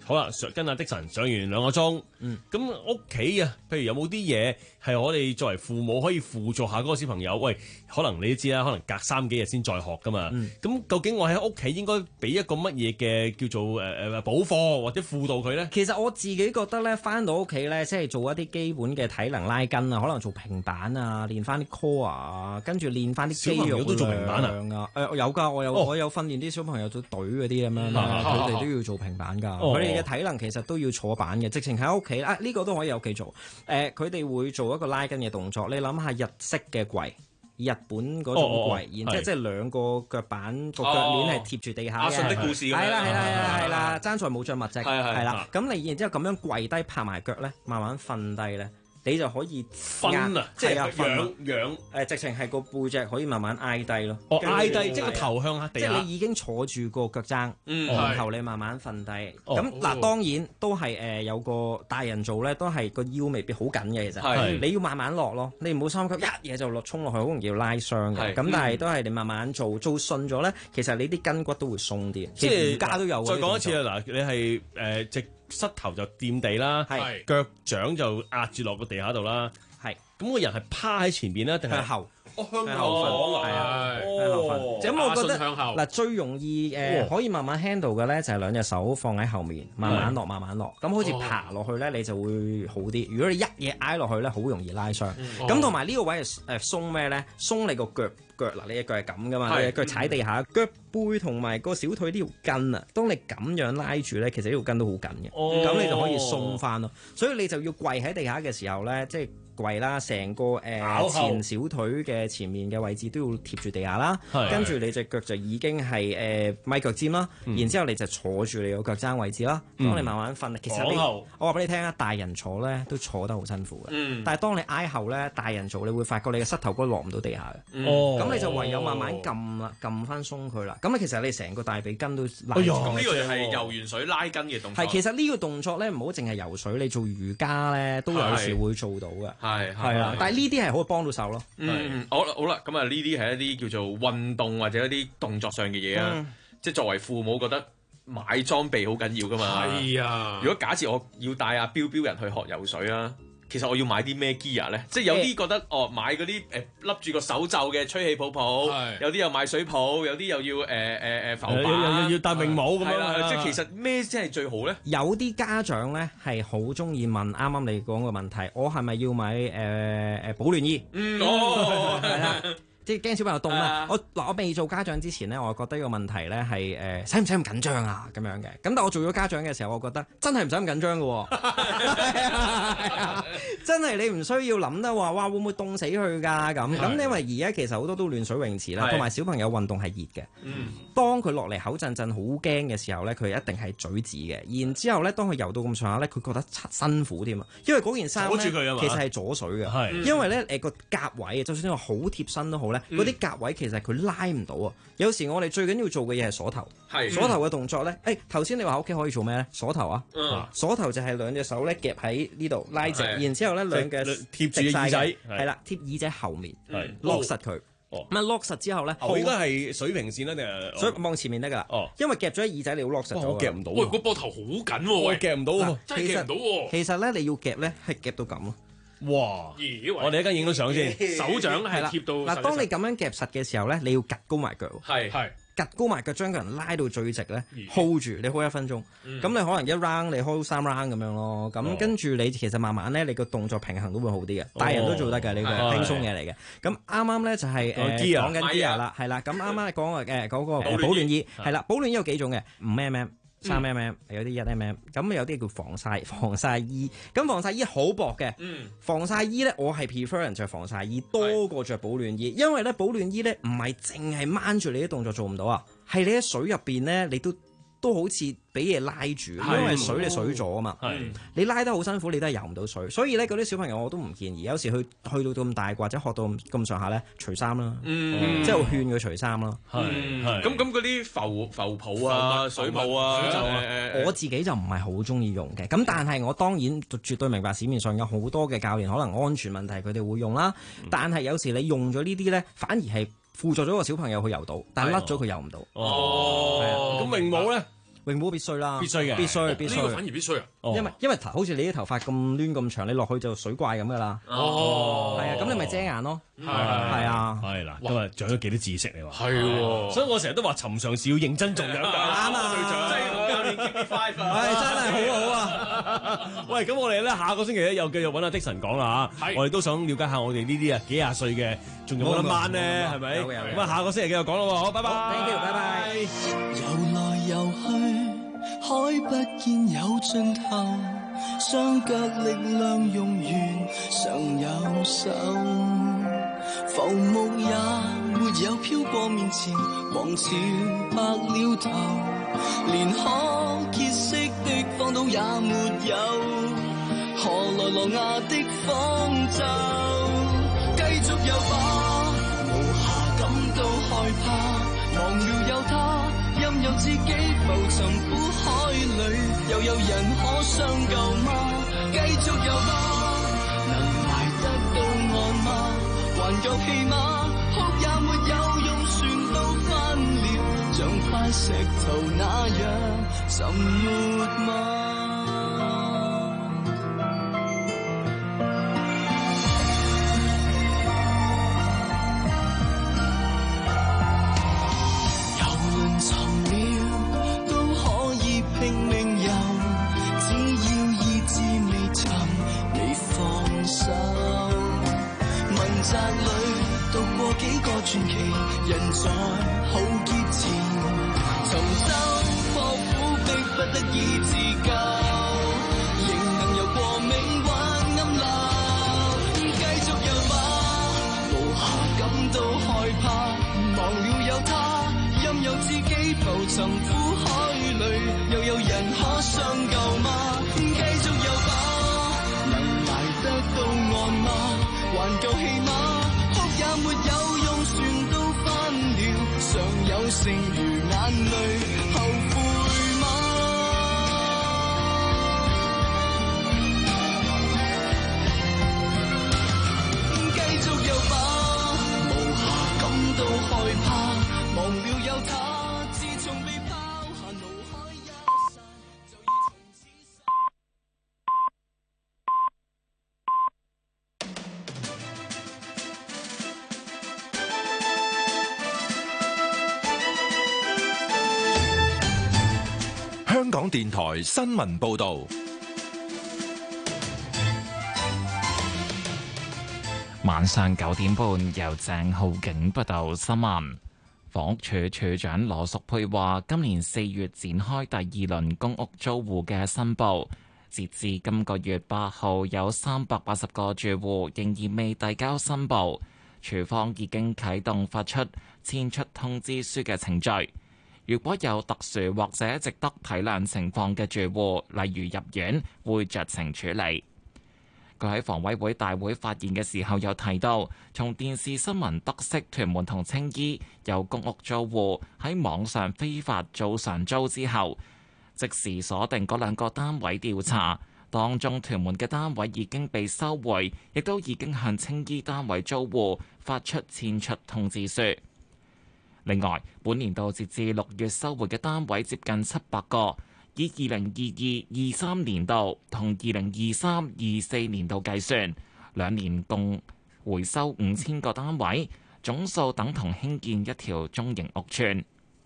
好啦，上跟阿的神上完兩個鐘，咁屋企啊，譬如有冇啲嘢係我哋作為父母可以輔助下嗰個小朋友？喂，可能你都知啦，可能隔三幾日先再學噶嘛。咁、嗯、究竟我喺屋企應該俾一個乜嘢嘅叫做誒誒補課或者輔導佢咧？ 其實我自己覺得咧，翻到屋企咧，即係做一啲基本嘅體能拉筋啊，可能做平板啊，練翻啲 core 啊，跟住練翻啲肌肉量啊。小朋友都做平板啊？誒、呃、有㗎，我有、哦、我有訓練啲小朋友做隊嗰啲咁樣，佢哋都要做平板㗎。佢哋嘅體能其實都要坐板嘅，直情喺屋企啊！呢、呢個都可以喺屋企做。誒、呃，佢哋會做一個拉筋嘅動作。你諗下日式嘅跪，日本嗰種跪，哦哦然之後即係兩個腳板個腳鏈係貼住地下嘅。阿信的故事咁樣。係啦係啦係啦係啦，爭在冇着物質。係係啦。咁你然之後咁樣跪低拍埋腳咧，慢慢瞓低咧。你就可以瞓啊，即係仰仰誒，直情係個背脊可以慢慢挨低咯。 哦，挨低即係個頭向下地下。 即係你已經坐住個腳踭，然後你慢慢瞓低。咁嗱，當然都係誒有個大人做咧，都係個腰未必好緊嘅。其實你要慢慢落咯，你唔好三級一嘢就落衝落去，好容易要拉傷嘅。咁但係都係你慢慢做，做順咗咧，其實你啲筋骨都會鬆啲。即係瑜伽都有。 再講一次啊，嗱，你係誒直。膝頭就掂地啦，腳掌就壓住落個地下度啦。係，咁個人係趴喺前邊咧，定係向後？哦，向後瞓，係啊，向後瞓。咁我覺得嗱，最容易誒可以慢慢 handle 嘅咧，就係兩隻手放喺後面，慢慢落，慢慢落。咁好似爬落去咧，你就會好啲。如果你一嘢挨落去咧，好容易拉傷。咁同埋呢個位係誒鬆咩咧？鬆你個腳。腳嗱，你隻腳係咁噶嘛？你隻腳踩地下，腳背同埋個小腿呢條筋啊，當你咁樣拉住咧，其實呢條筋都好緊嘅，咁、哦、你就可以鬆翻咯。所以你就要跪喺地下嘅時候咧，即係跪啦，成個誒、呃、前小腿嘅前面嘅位置都要貼住地下啦。跟住你隻腳就已經係誒咪腳尖啦，嗯、然之後你就坐住你個腳踭位置啦。當你慢慢瞓，其實你後我話俾你聽啊，大人坐咧都坐得好辛苦嘅。嗯、但係當你挨後咧，大人做你會發覺你嘅膝頭哥落唔到地下嘅。嗯哦咁你就唯有慢慢撳啦，撳翻鬆佢啦。咁咧，其實你成個大髀筋都拉住。 咁呢個就係游完水拉筋嘅動作。 係，其實呢個動作咧，唔好淨係游水，你做瑜伽咧都有時會做到嘅。 係係啊，但係呢啲係可以幫到手咯。 嗯，好啦好啦，咁啊呢啲係一啲叫做運動或者一啲動作上嘅嘢啊。即係作為父母覺得買裝備好緊要噶嘛。 係啊。如果假設我要帶阿標標人去學游水啦。其實我要買啲咩 gear 咧？即係有啲覺得哦，買嗰啲誒笠住個手袖嘅吹氣泡泡，有啲又買水泡，有啲又要誒誒誒浮板， 又又要戴泳帽咁樣。 即係其實咩先係最好咧？ 有啲家長咧係好中意問啱啱你講個問題，我係咪要買誒誒保暖衣？嗯，哦，係啦。即係驚小朋友凍啦！我嗱我未做家長之前咧，我覺得呢個問題咧係誒使唔使咁緊張啊咁樣嘅。咁但係我做咗家長嘅時候，我覺得真係唔使咁緊張嘅喎。真係你唔需要諗得話哇會唔會凍死佢㗎咁。咁因為而家其實好多都暖水泳池啦，同埋小朋友運動係熱嘅。嗯。當佢落嚟口震震好驚嘅時候咧，佢一定係嘴紫嘅。然之後咧，當佢游到咁上下咧，佢覺得辛苦添啊。因為嗰件衫咧其實係阻水嘅。係。因為咧誒個夾位，就算你話好貼身都好咧。嗰啲夾位其實佢拉唔到啊！有時我哋最緊要做嘅嘢係鎖頭，鎖頭嘅動作咧。誒頭先你話喺屋企可以做咩咧？鎖頭啊，鎖頭就係兩隻手咧夾喺呢度拉直，然之後咧兩嘅貼住耳仔， 係啦，貼耳仔後面，落實佢。咁啊 lock 實之後咧， 應該係水平線啦定係？ 所以望前面得㗎啦。哦，因為夾咗喺耳仔，你要 lock 實咗。 我夾唔到。 喂，個膊頭好緊喎， 我夾唔到喎， 真係夾唔到喎。 其實咧，你要夾咧係夾到咁咯。 哇！我哋一間影到相先， 手掌係貼到。 嗱，當你咁樣夾實嘅時候咧，你要趌高埋腳。 係係。 趌高埋腳，將個人拉到最直咧 ，hold 住，你 hold 一分鐘。咁、嗯、你可能一 round 你 hold 三 round 咁樣咯。咁、哦、跟住你其實慢慢咧，你個動作平衡都會好啲嘅。大人都做得㗎，呢、哦、個輕鬆嘢嚟嘅。咁啱啱咧就係誒講緊 gear 啦，係啦。咁啱啱講嘅嗰個保暖衣係啦，保暖衣有幾種嘅，五 mm。三 mm 有啲一 mm， 咁有啲叫防曬防曬衣，咁防曬衣好薄嘅，嗯、防曬衣咧我係 prefer 人着防曬衣多過着保暖衣，因為咧保暖衣咧唔係淨係掹住你啲動作做唔到啊，係你喺水入邊咧你都都好似俾嘢拉住，因為水你水咗啊嘛，你拉得好辛苦，你都係游唔到水，所以咧嗰啲小朋友我都唔建議，有時去去到咁大或者學到咁上下咧，除衫啦，嗯、即係勸佢除衫啦。 咁咁嗰啲浮浮泡啊、水泡啊， 我自己就唔係好中意用嘅。咁但係我當然絕對明白市面上有好多嘅教練可能安全問題佢哋會用啦，但係有時你用咗呢啲咧，反而係輔助咗個小朋友去游到，但係甩咗佢游唔到。 哦，咁泳帽咧？ 泳帽必須啦， 必須嘅， 必須必須。 呢個反而必須啊！ 因為因為好似你啲頭髮咁攣咁長，你落去就水怪咁噶啦。 哦， 係啊，咁你咪遮眼咯。 係係啊， 係啦，今日長咗幾多知識你話？ 係喎， 所以我成日都話尋常事要認真做樣㗎。啱啊， 隊長，真係我教練 K B Five 啊！ 係真係好好啊！ 喂，咁我哋咧下個星期咧又繼續揾阿的神講啦嚇。我哋都想了解下我哋呢啲啊幾廿歲嘅，仲有冇得掹咧？係咪？咁啊，下個星期繼續講咯喎，好，拜拜。 Thank you，拜拜。 遊來遊去，海不見有盡頭，雙腳力量用完，常有手，浮木也沒有飄過面前，黃潮白了頭，連可結識的荒島也沒有，何來挪亞的方舟？繼續游吧，無暇感到害怕，忘了有他，任由自己浮沉苦海裏，又有人可相救嗎？繼續游吧，能捱得到岸嗎？還夠氣嗎？哭也沒有用，船都翻了，像塊石頭那樣沉沒嗎？拼命游，只要意志未沉，未放手。問責裏讀過幾個傳奇，人在浩劫前，尋舟破苦逼不得已自救，仍能游過命運暗流。繼續游吧，無暇感到害怕，忘了有他，任由自己浮沉苦海裏，又有人可相救嗎？繼續游吧，能捱得到岸嗎？還夠氣嗎？哭也沒有用，船都翻了，尚有剩餘眼淚，後悔嗎？繼續游吧，無暇感到害怕，忘了有他，自從被拋下腦海一剎，就已從此生。 香港電台新聞報導。 晚上九點半，由鄭浩景報道新聞。房屋署署長羅淑佩話，今年四月展開第二輪公屋租戶嘅申報，截至今個月八號，有三百八十個住戶仍然未遞交申報，署方已經啟動發出遷出通知書嘅程序。如果有特殊或者值得體諒情況嘅住戶，例如入院，會酌情處理。佢喺房委會大會發言嘅時候有提到，從電視新聞得悉屯門同青衣有公屋租戶喺網上非法做長租之後，即時鎖定嗰兩個單位調查，當中屯門嘅單位已經被收回，亦都已經向青衣單位租戶發出遷出通知書。另外，本年度截至六月收回嘅單位接近七百個，以二零二二、二三年度同二零二三、二四年度計算，兩年共回收五千個單位，總數等同興建一條中型屋邨。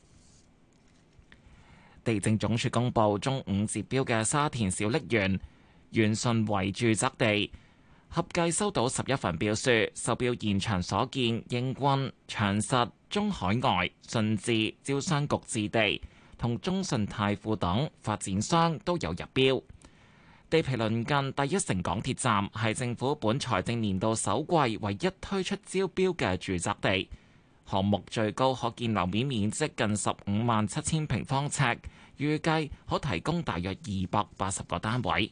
地政總署公布中午截標嘅沙田小瀝源元順圍住宅地，合計收到十一份標書，售標現場所見，英軍、長實、中海外、順治、招商局置地同中信泰富等發展商都有入標。地皮鄰近第一城港鐵站，係政府本財政年度首季唯一推出招標嘅住宅地。項目最高可建樓面面積近十五萬七千平方尺，預計可提供大約二百八十個單位。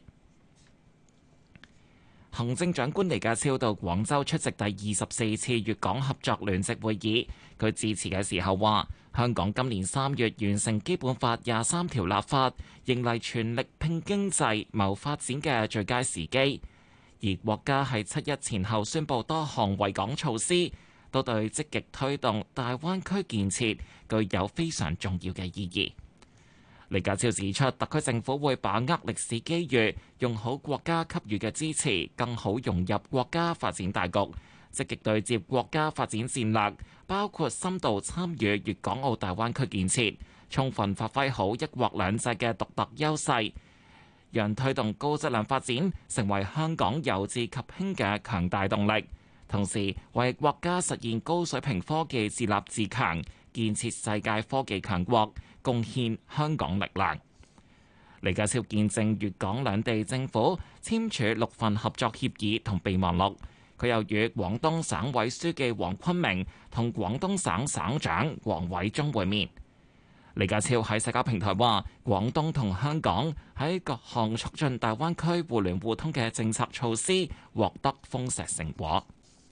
行政長官李家超到廣州出席第二十四次粵港合作聯席會議。佢致辭嘅時候話：香港今年三月完成基本法廿三條立法，迎嚟全力拼經濟、謀發展嘅最佳時機。而國家喺七一前後宣布多項惠港措施，都對積極推動大灣區建設具有非常重要嘅意義。 李家超指出，特區政府會把握歷史機遇，用好國家給予嘅支持，更好融入國家發展大局，積極對接國家發展戰略，包括深度參與粵港澳大灣區建設，充分發揮好一國兩制嘅獨特優勢，讓推動高質量發展成為香港由治及興嘅強大動力，同時為國家實現高水平科技自立自強，建設世界科技強國，貢獻香港力量。李家超見證粵港兩地政府簽署六份合作協議同備忘錄，佢又與廣東省委書記黃坤明同廣東省省長黃偉忠會面。李家超喺社交平台話，廣東同香港喺各項促進大灣區互聯互通嘅政策措施獲得豐碩成果。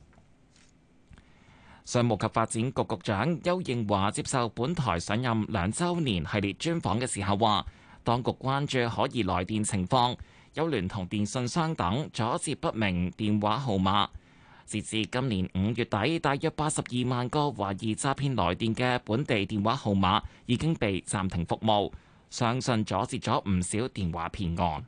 商務及發展局局長邱應華接受本台上任兩週年系列專訪嘅時候話，當局關注可疑來電情況，有聯同電信商等阻截不明電話號碼。截至今年五月底，大約八十二萬個懷疑詐騙來電嘅本地電話號碼已經被暫停服務，相信阻截咗唔少電話騙案。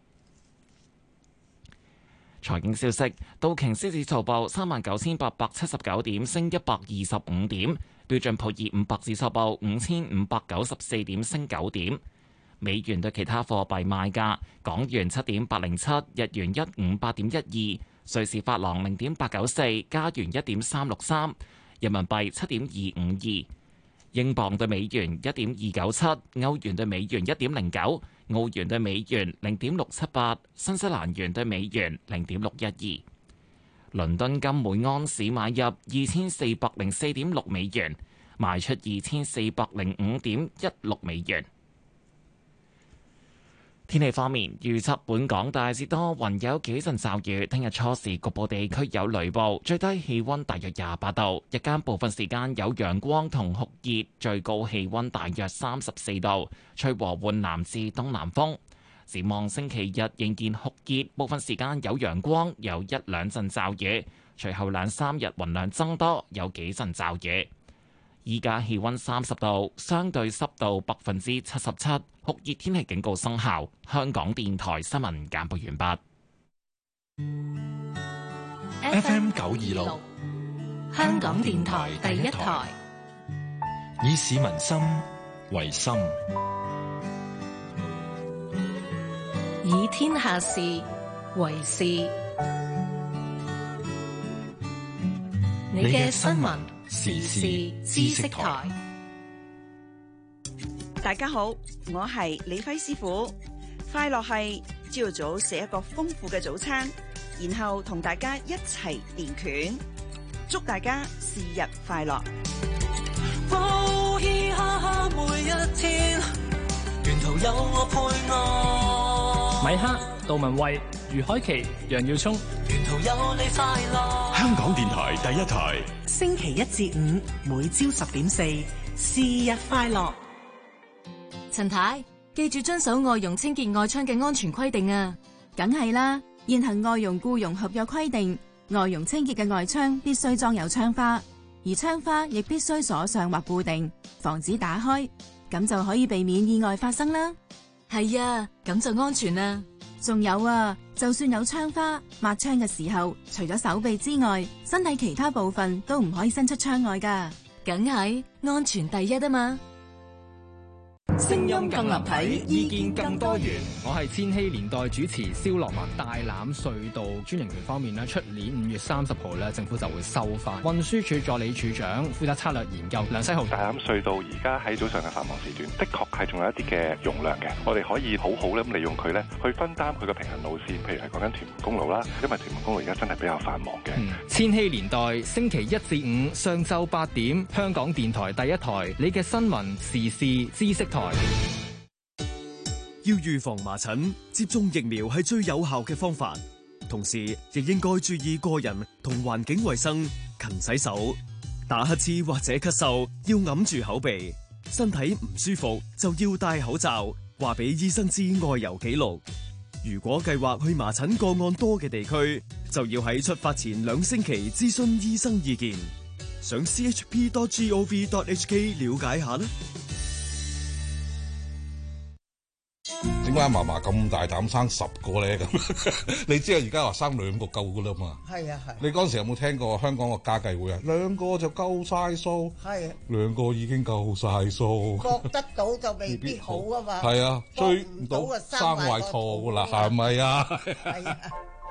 財經消息，道瓊斯指數報三萬九千八百七十九點，升一百二十五點；標準普爾五百指數報五千五百九十四點，升九點。美元對其他貨幣賣價：港元七點八零七，日元一五八點一二，瑞士法郎零點八九四，加元一點三六三，人民幣七點二五二，英鎊對美元一點二九七，歐元對美元一點零九。澳元對美元零點六七八，新西蘭元對美元零點六一二。倫敦金每安士買入二千四百零四點六美元，賣出二千四百零五點一六美元。天氣方面，預測本港大致多雲，有幾陣驟雨。聽日初時局部地區有雷暴，最低氣溫大約廿八度，日間部分時間有陽光同酷熱，最高氣溫大約三十四度，吹和緩南至東南風。展望星期日仍然酷熱，部分時間有陽光，有一兩陣驟雨，隨後兩三日雲量增多，有幾陣驟雨。依家氣溫三十度，相對濕度百分之七十七，酷熱天氣警告生效。香港電台新聞簡報完畢。F M 九二六， 香港電台第一台， 以市民心為心， 以天下事為事。你嘅新聞時事知識台。 大家好，我係李輝師傅。快樂係朝早食一個豐富嘅早餐，然後同大家一齊練拳。祝大家是日快樂。 呼嘻哈哈每一天，沿途有我陪我。 米哈、杜文蔚、余凱琪、楊耀聰， 沿途有你快樂。 香港電台第一台， 星期一至五每朝十點四，是日快樂。 陳太，記住遵守外傭清潔外窗嘅安全規定啊！ 梗係啦，現行外傭僱傭合約規定，外傭清潔嘅外窗必須裝有窗花，而窗花亦必須鎖上或固定，防止打開，咁就可以避免意外發生啦。 係啊，咁就安全啦。 仲有啊，就算有窗花，抹窗嘅時候，除咗手臂之外，身體其他部分都唔可以伸出窗外㗎。 梗係安全第一啊嘛！ 聲音更立體，意見更多元。我係千禧年代主持蕭樂文。大欖隧道專營權方面咧，出年五月三十號咧，政府就會收翻。運輸署助理署長負責策略研究梁世豪。 大欖隧道而家喺早上嘅繁忙時段，的確係仲有一啲嘅容量嘅，我哋可以好好咧咁利用佢咧，去分擔佢嘅平衡路線。譬如係講緊屯門公路啦，因為屯門公路而家真係比較繁忙嘅。 嗯、千禧年代星期一至五上晝八點，香港電台第一台，你嘅新聞時事知識台。 要預防麻疹，接種疫苗係最有效嘅方法。同時，亦應該注意個人同環境衛生，勤洗手。打乞嗤或者咳嗽要揞住口鼻，身體唔舒服就要戴口罩，話俾醫生知外遊記錄。如果計劃去麻疹個案多嘅地區，就要喺出發前兩星期諮詢醫生意見。上 c h p dot gov dot h k 了解下啦。 點解嫲嫲咁大膽生十個咧？咁你知啊，而家話生兩個夠噶啦嘛。 係啊係。 你嗰陣時有冇聽過香港個家計會啊？兩個就夠晒數。 係啊。 兩個已經夠晒數。 搏得到就未必好啊嘛。 係啊，追唔到生壞錯噶啦，係咪啊？ 係啊。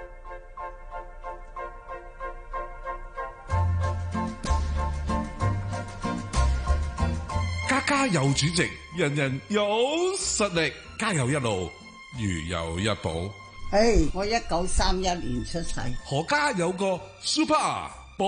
家家有主席，人人有實力，家有一路，如有一寶。 誒，我一九三一年出世， 何家有個 Super 寶。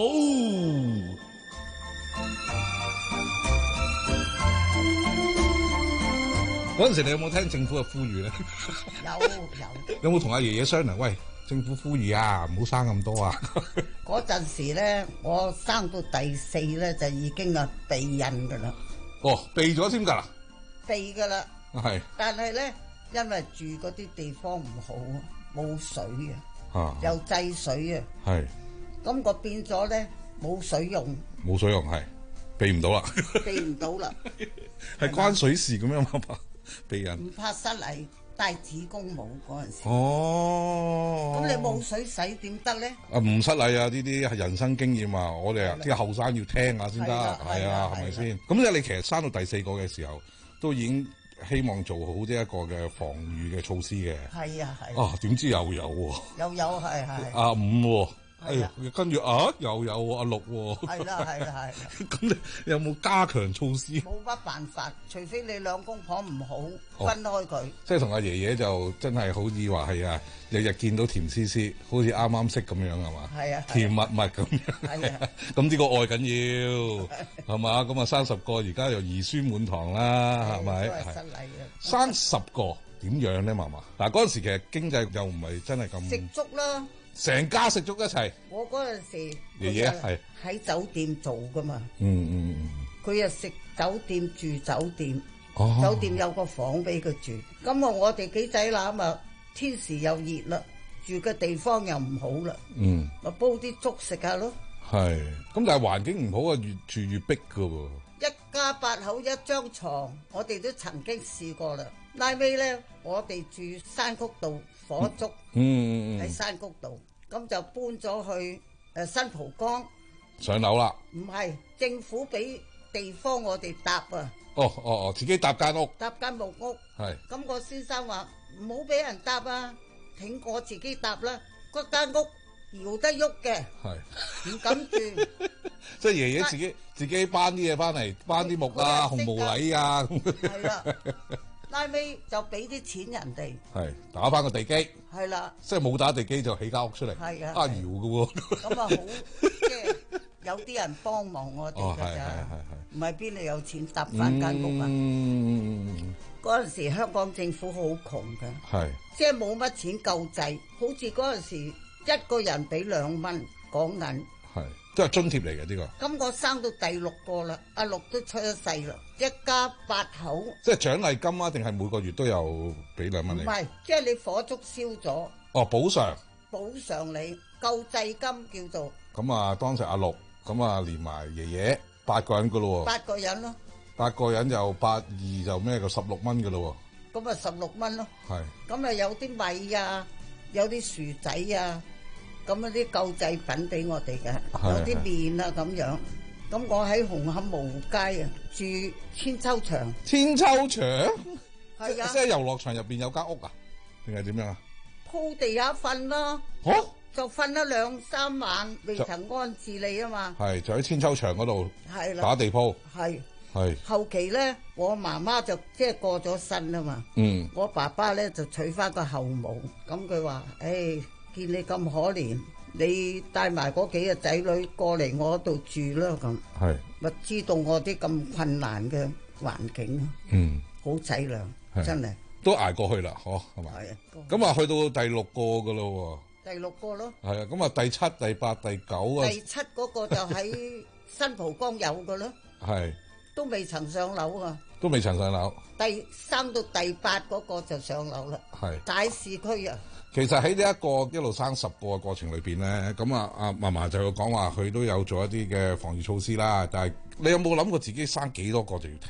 嗰陣時你有冇聽政府嘅呼籲咧？ 有有。 有冇同阿爺爺商量？喂，政府呼籲啊，唔好生咁多啊！ 嗰陣時咧，我生到第四咧，就已經啊避孕噶啦。 哦，避咗先㗎啦， 避㗎啦， 係。 但係咧，因為住嗰啲地方唔好，冇水啊， 啊又制水啊， 係。 咁我變咗咧冇水用， 冇水用係，避唔到啦， 避唔到啦， 係關水事咁樣嘛？避孕唔怕失禮，帶子宮帽嗰陣時。 哦。 咁你冇水洗點得咧？ 啊，唔失禮啊！呢啲係人生經驗啊，我哋啊啲後生要聽下先得，係啊，係咪先？咁即係你其實生到第四個嘅時候，都已經希望做好呢一個嘅防禦嘅措施嘅。係啊，係。啊，點知又有喎？ 又有係係。 啊五喎。哎呀，跟住啊，又有阿六喎。 係啦，係啦，係。 咁你有冇加強措施？ 冇乜辦法，除非你兩公婆唔好分開佢。 即係同阿爺爺就真係好似話係啊，日日見到甜絲絲，好似啱啱識咁樣係嘛？係啊，甜蜜蜜咁樣。係啊，咁呢個愛緊要係嘛？咁啊生十個，而家又兒孫滿堂啦，係咪？ 都係失禮啊！ 生十個點樣咧，嫲嫲？嗱嗰陣時其實經濟又唔係真係咁。 食粥啦。 成家食足一齊。 我嗰陣時， 爺爺係喺酒店做噶嘛。 嗯嗯嗯。 佢又食酒店住酒店， 哦、 酒店有個房俾佢住。咁啊，我哋幾仔乸啊，天時又熱啦，住嘅地方又唔好啦。 嗯。 咪煲啲粥食下咯。 係。咁但係環境唔好啊，越住越逼噶喎。 一家八口一張床，我哋都曾經試過啦。拉尾咧，我哋住山谷道火燭， 嗯， 喺山谷道，咁就搬咗去誒新蒲崗上樓啦。 唔係政府俾地方我哋搭啊。 哦哦哦，自己搭間屋。 搭間木屋。係。咁個先生話唔好俾人搭啊，挺我自己搭啦。嗰間屋搖得喐嘅。係。唔敢住。 即係爺爺自己自己搬啲嘢翻嚟，搬啲木啊、紅毛泥啊。 係啦。拉尾就俾啲錢人哋， 係打翻個地基， 係啦， 即係冇打地基就起間屋出嚟， 係啊， 啊搖嘅喎， 咁啊好，即係有啲人幫忙我哋㗎咋，唔係邊度有錢搭翻間屋啊？嗰陣時香港政府好窮㗎，係，即係冇乜錢救濟，好似嗰陣時一個人俾兩蚊港銀， 係。都係津貼嚟嘅呢個。 咁我生到第六個啦，阿六都出咗世啦，一家八口。 即係獎勵金啊，定係每個月都有俾兩蚊你？ 唔係，即係你火燭燒咗。 哦，補償。 補償你救濟金叫做。 咁啊，當時阿六，咁啊連埋爺爺八個人噶咯喎。 八個人咯。 八個人就八二就咩個十六蚊噶咯喎。咁啊十六蚊咯。係。咁啊有啲米啊，有啲薯仔啊。咁啊啲救濟品俾我哋嘅，有啲麵啊咁樣。咁我喺紅磡蕪湖街啊住千秋場。 千秋場？ 係啊。 即係遊樂場入邊有間屋啊？定係點樣啊？ 鋪地下瞓咯。嚇！就瞓咗兩三晚，未曾安置你啊嘛。 係，就喺千秋場嗰度。係啦。打地鋪。係。係。後期咧，我媽媽就即係過咗身啊嘛。嗯。我爸爸咧就娶翻個後母，咁佢話：誒。見你咁可憐，你帶埋嗰幾個仔女過嚟我度住啦咁。係，咪知道我啲咁困難嘅環境。嗯，好淒涼，真係。 都捱過去啦，嗬，係咪？係啊。咁啊，去到第六個噶咯喎。 第六個咯。係啊， 咁啊，第七、第八、第九啊。 第七嗰個就喺新蒲崗有噶咯。係。都未曾上樓啊。 都未曾上樓。 第生到第八嗰個就上樓啦。係。大市區啊。 其實喺呢一個一路生十個嘅過程裏邊咧，咁啊阿嫲嫲就講話佢都有做一啲嘅防禦措施啦。但係你有冇諗過自己生幾多個就要停？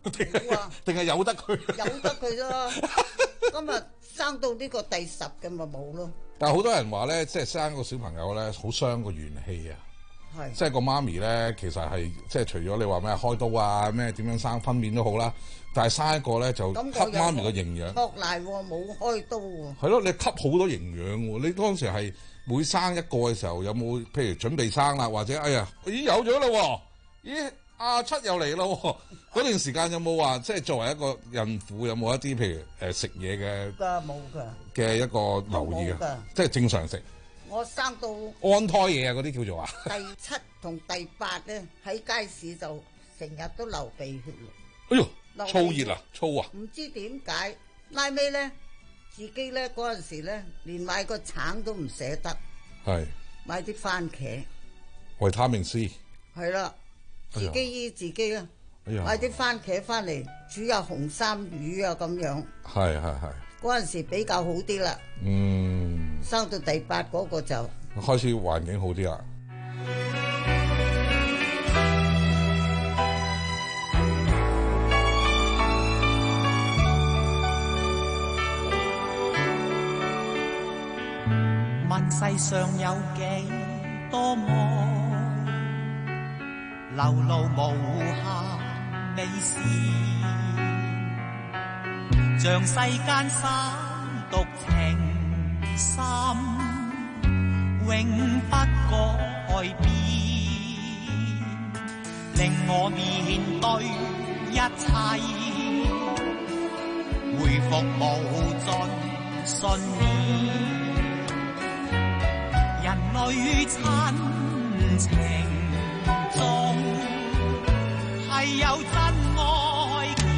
定係由得佢？ 由得佢咯。今日生到呢個第十嘅咪冇咯。 但係好多人話咧，即係生個小朋友咧，好傷個元氣啊。 係。 即係個媽咪咧，其實係即係除咗你話咩開刀啊，咩點樣生分娩都好啦。但係生一個咧就吸媽咪嘅營養。 學奶喎，冇開刀喎。 係咯，你吸好多營養喎。你當時係每生一個嘅時候，有冇譬如準備生啦，或者哎呀，咦有咗啦喎，咦阿七又嚟啦喎，嗰段時間有冇話即係作為一個孕婦有冇一啲譬如誒食嘢嘅？ 㗎冇㗎。嘅一個留意啊，即係正常食。 我生到安胎嘢啊，嗰啲叫做啊。 第七同第八咧喺街市就成日都流鼻血咯。 哎呦！燥熱啊，燥啊！ 唔知點解拉尾咧，自己咧嗰陣時咧，連買個橙都唔捨得， 係買啲番茄， 維他命 C， 係啦，自己醫自己啦， 哎呀買啲番茄翻嚟煮下紅衫魚啊咁樣， 係係係， 嗰陣時比較好啲啦， 嗯， 生到第八嗰個就開始環境好啲啦。 問世上有幾多愛，流露無限美事，像世間三毒情深，永不改變，令我面對一切，回復無盡信念。人類親情中係有真愛見，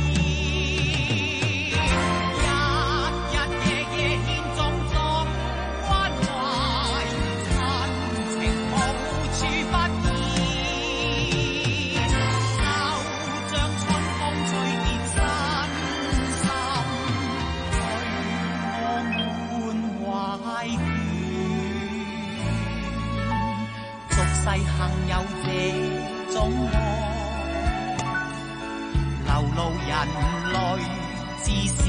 日日夜夜獻種種關懷，親情無處不見，就像春風吹遍身心，對我滿懷眷。世幸有這種愛，流露人類之善，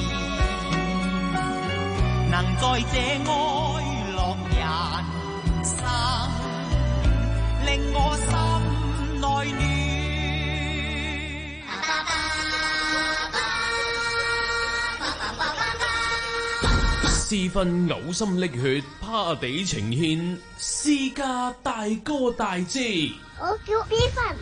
能在這愛樂人生，令我心內暖。 私分嘔心瀝血，趴地呈獻，私家大哥大姐。 我叫 B 分。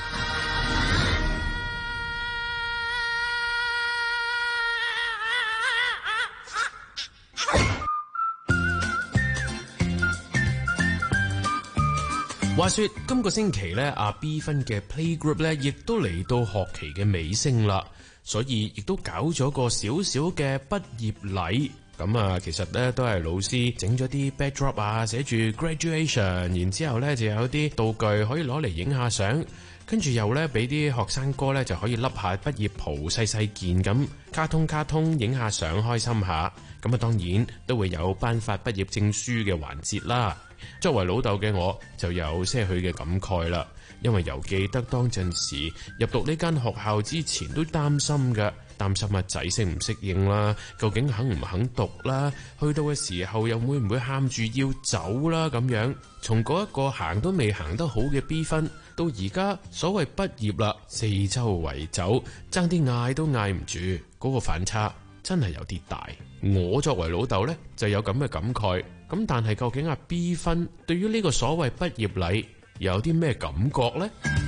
話說今個星期咧，阿 B 分嘅 Playgroup 咧，亦都嚟到學期嘅尾聲啦，所以亦都搞咗個少少嘅畢業禮。咁啊，其實咧都係老師整咗啲 backdrop 啊，寫住 graduation， 然之後咧就有啲道具可以攞嚟影下相，跟住又咧俾啲學生哥咧就可以笠下畢業袍，細細件咁卡通卡通影下相，開心下。咁啊，當然都會有頒發畢業證書嘅環節啦。作為老豆嘅我，就有些許嘅感慨啦，因為猶記得當陣時入讀呢間學校之前都擔心㗎。擔心阿仔適唔適應啦，究竟肯唔肯讀啦？去到嘅時候又會唔會喊住要走啦？咁樣從嗰一個行都未行得好嘅 B 分，到而家所謂畢業啦，四周圍走，爭啲嗌都嗌唔住，嗰個反差真係有啲大。我作為老豆呢，就有咁嘅感慨。咁但係究竟阿 B 分對於呢個所謂畢業禮又有啲咩感覺呢？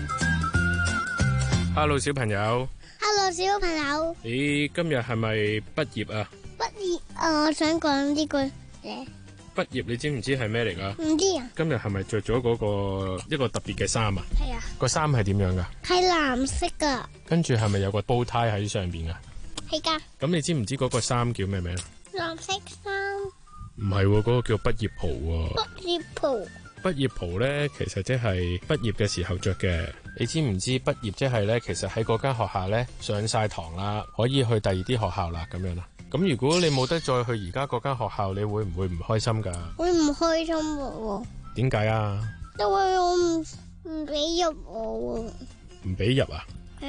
Hello 小朋友。 Hello 小朋友， 你今日係咪畢業啊？ 畢業啊！我想講呢句嘢。 畢業你知唔知係咩嚟噶？ 唔知啊。 今日係咪着咗嗰個一個特別嘅衫啊？ 係啊。 個衫係點樣噶？ 係藍色噶。跟住係咪有個煲呔喺上邊啊？ 係噶。 咁你知唔知嗰個衫叫咩名？ 藍色衫。 唔係喎，嗰個叫畢業袍喎。 畢業袍。 畢業袍咧，其實即係畢業嘅時候着嘅。你知唔知畢業即係咧？其實喺嗰間學校咧上晒堂啦，可以去第二啲學校啦，咁樣啦。咁如果你冇得再去而家嗰間學校，你會唔會唔開心噶？ 會唔開心喎？ 點解啊？ 因為我唔唔俾入我喎。 唔俾入啊？ 係啊。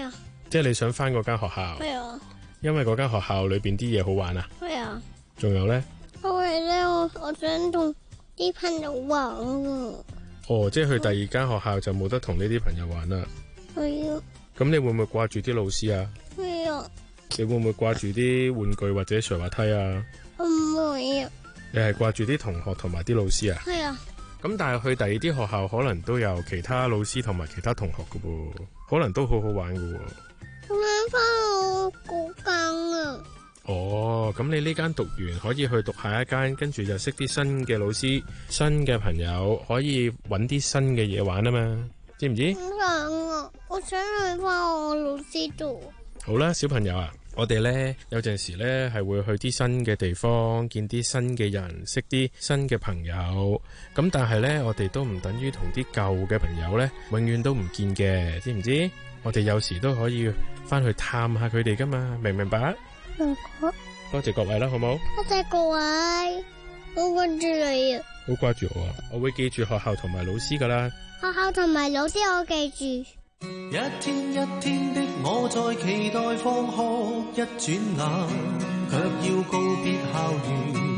即係你想翻嗰間學校？ 係啊。 因為嗰間學校裏邊啲嘢好玩啊。 係啊。 仲有咧？ 因為咧，我我想同啲朋友玩啊。 哦，即係去第二間學校就冇得同呢啲朋友玩啦。 係啊。 咁你會唔會掛住啲老師啊？ 係啊。 你會唔會掛住啲玩具或者瀡滑梯啊？ 唔會啊。 你係掛住啲同學同埋啲老師啊？ 係啊。 咁但係去第二啲學校可能都有其他老師同埋其他同學噶噃，可能都好好玩噶喎。 我想翻我嗰間啊。 哦，咁你呢間讀完可以去讀下一間，跟住就識啲新嘅老師、新嘅朋友，可以揾啲新嘅嘢玩啊嘛，知唔知？ 我想啊，我想去翻我老師度。 好啦，小朋友啊，我哋呢有陣時呢係會去啲新嘅地方，見啲新嘅人，識啲新嘅朋友。咁但係呢，我哋都唔等於同啲舊嘅朋友呢永遠都唔見嘅，知唔知？我哋有時都可以翻去探下佢哋噶嘛，明唔明白？ 明白。 多謝各位啦，好冇？ 多謝各位，好掛住你啊！ 好掛住我啊！我會記住學校同埋老師噶啦。 學校同埋老師我記住。 一天一天的我在期待放學，一轉眼卻要告別校園。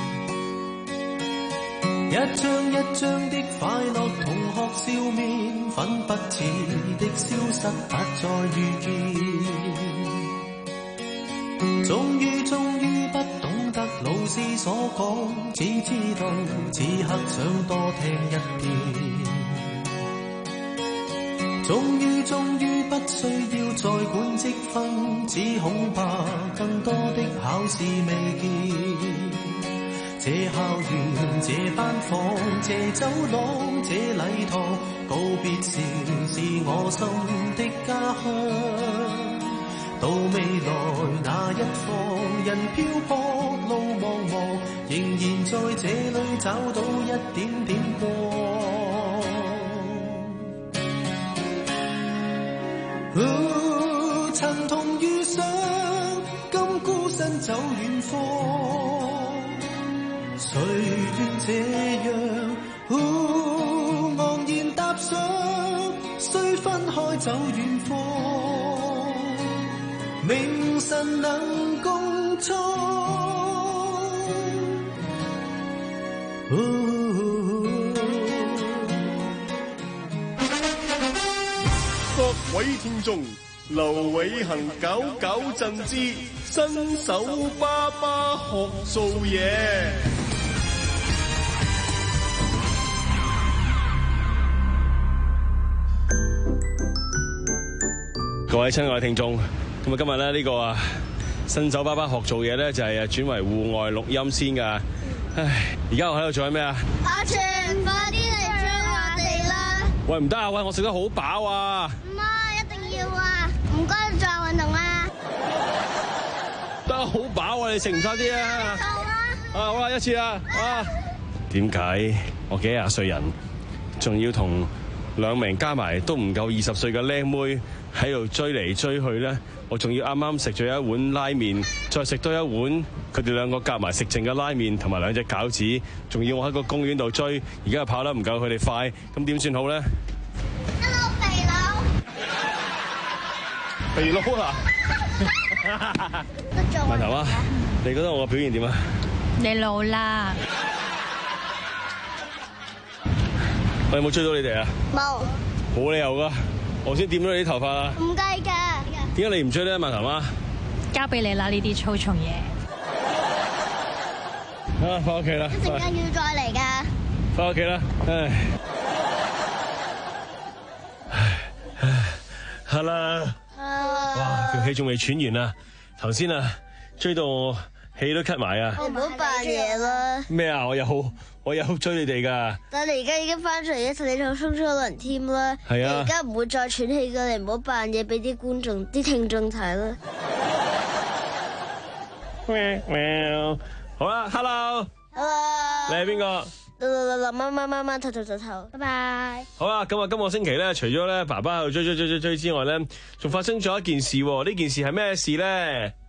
一張一張的快樂同學笑面，粉不似的消失，不再遇見。終於終於不懂得老師所講，只知道此刻想多聽一遍。終於終於不需要再管積分，只恐怕更多的考試未見。這校園這班房這走廊這禮堂，告別時是我心的家鄉。到未來那一方，人漂泊路茫茫，仍然在這裏找到一點點光。哦，曾同遇上，今孤身走遠方，誰願這樣？哦，昂然踏上，雖分開走遠方，明晨能共創。 各位聽眾，劉偉恒搞搞震之新手爸爸學做嘢。 各位親愛嘅聽眾，咁啊今日咧呢個啊新手爸爸學做嘢咧就係轉為戶外錄音先噶。唉，而家我喺度做緊咩啊？ 阿全，快啲嚟追我哋啦！ 喂，唔得啊！喂，我食得好飽啊！ 唔係，一定要啊！唔該，做運動啊！ 得好飽啊！你食唔晒啲啊？啊，好啦，一次啊！啊，點解我幾廿歲人，仲要同兩名加埋都唔夠二十歲嘅靚妹喺度追嚟追去咧？我仲要啱啱食咗一碗拉麵，再食多一碗，佢哋兩個夾埋食剩嘅拉麵同埋兩隻餃子，仲要我喺個公園度追，而家又跑得唔夠佢哋快，咁點算好咧 ？Hello， 肥佬， 肥佬啊！問頭啊，你覺得我嘅表現點啊？ 你老啦！ 我有冇追到你哋啊？ 冇。 冇理由噶，我先掂咗你啲頭髮啊！ 唔計㗎。 點解你唔追咧，萬頭媽？ 交俾你啦，呢啲粗重嘢。 啊，翻屋企啦！ 一陣間要再嚟㗎。 翻屋企啦，唉，唉，係啦。哇，條氣仲未喘完啊！頭先啊，追到我氣都咳埋啊！ 你唔好扮嘢啦！ 咩啊？我有我有追你哋㗎。 但係你而家已經翻出嚟一齊，你仲衝出輪添啦。 係啊！ 你而家唔會再喘氣㗎，你唔好扮嘢俾啲觀眾、啲聽眾睇啦。 好啦 ，Hello。Hello。你係邊個？ 啦啦啦！媽媽媽媽，頭頭頭頭，拜拜。 好啦，咁啊，今個星期咧，除咗咧爸爸喺度追追追追追之外咧，仲發生咗一件事喎。呢件事係咩事咧？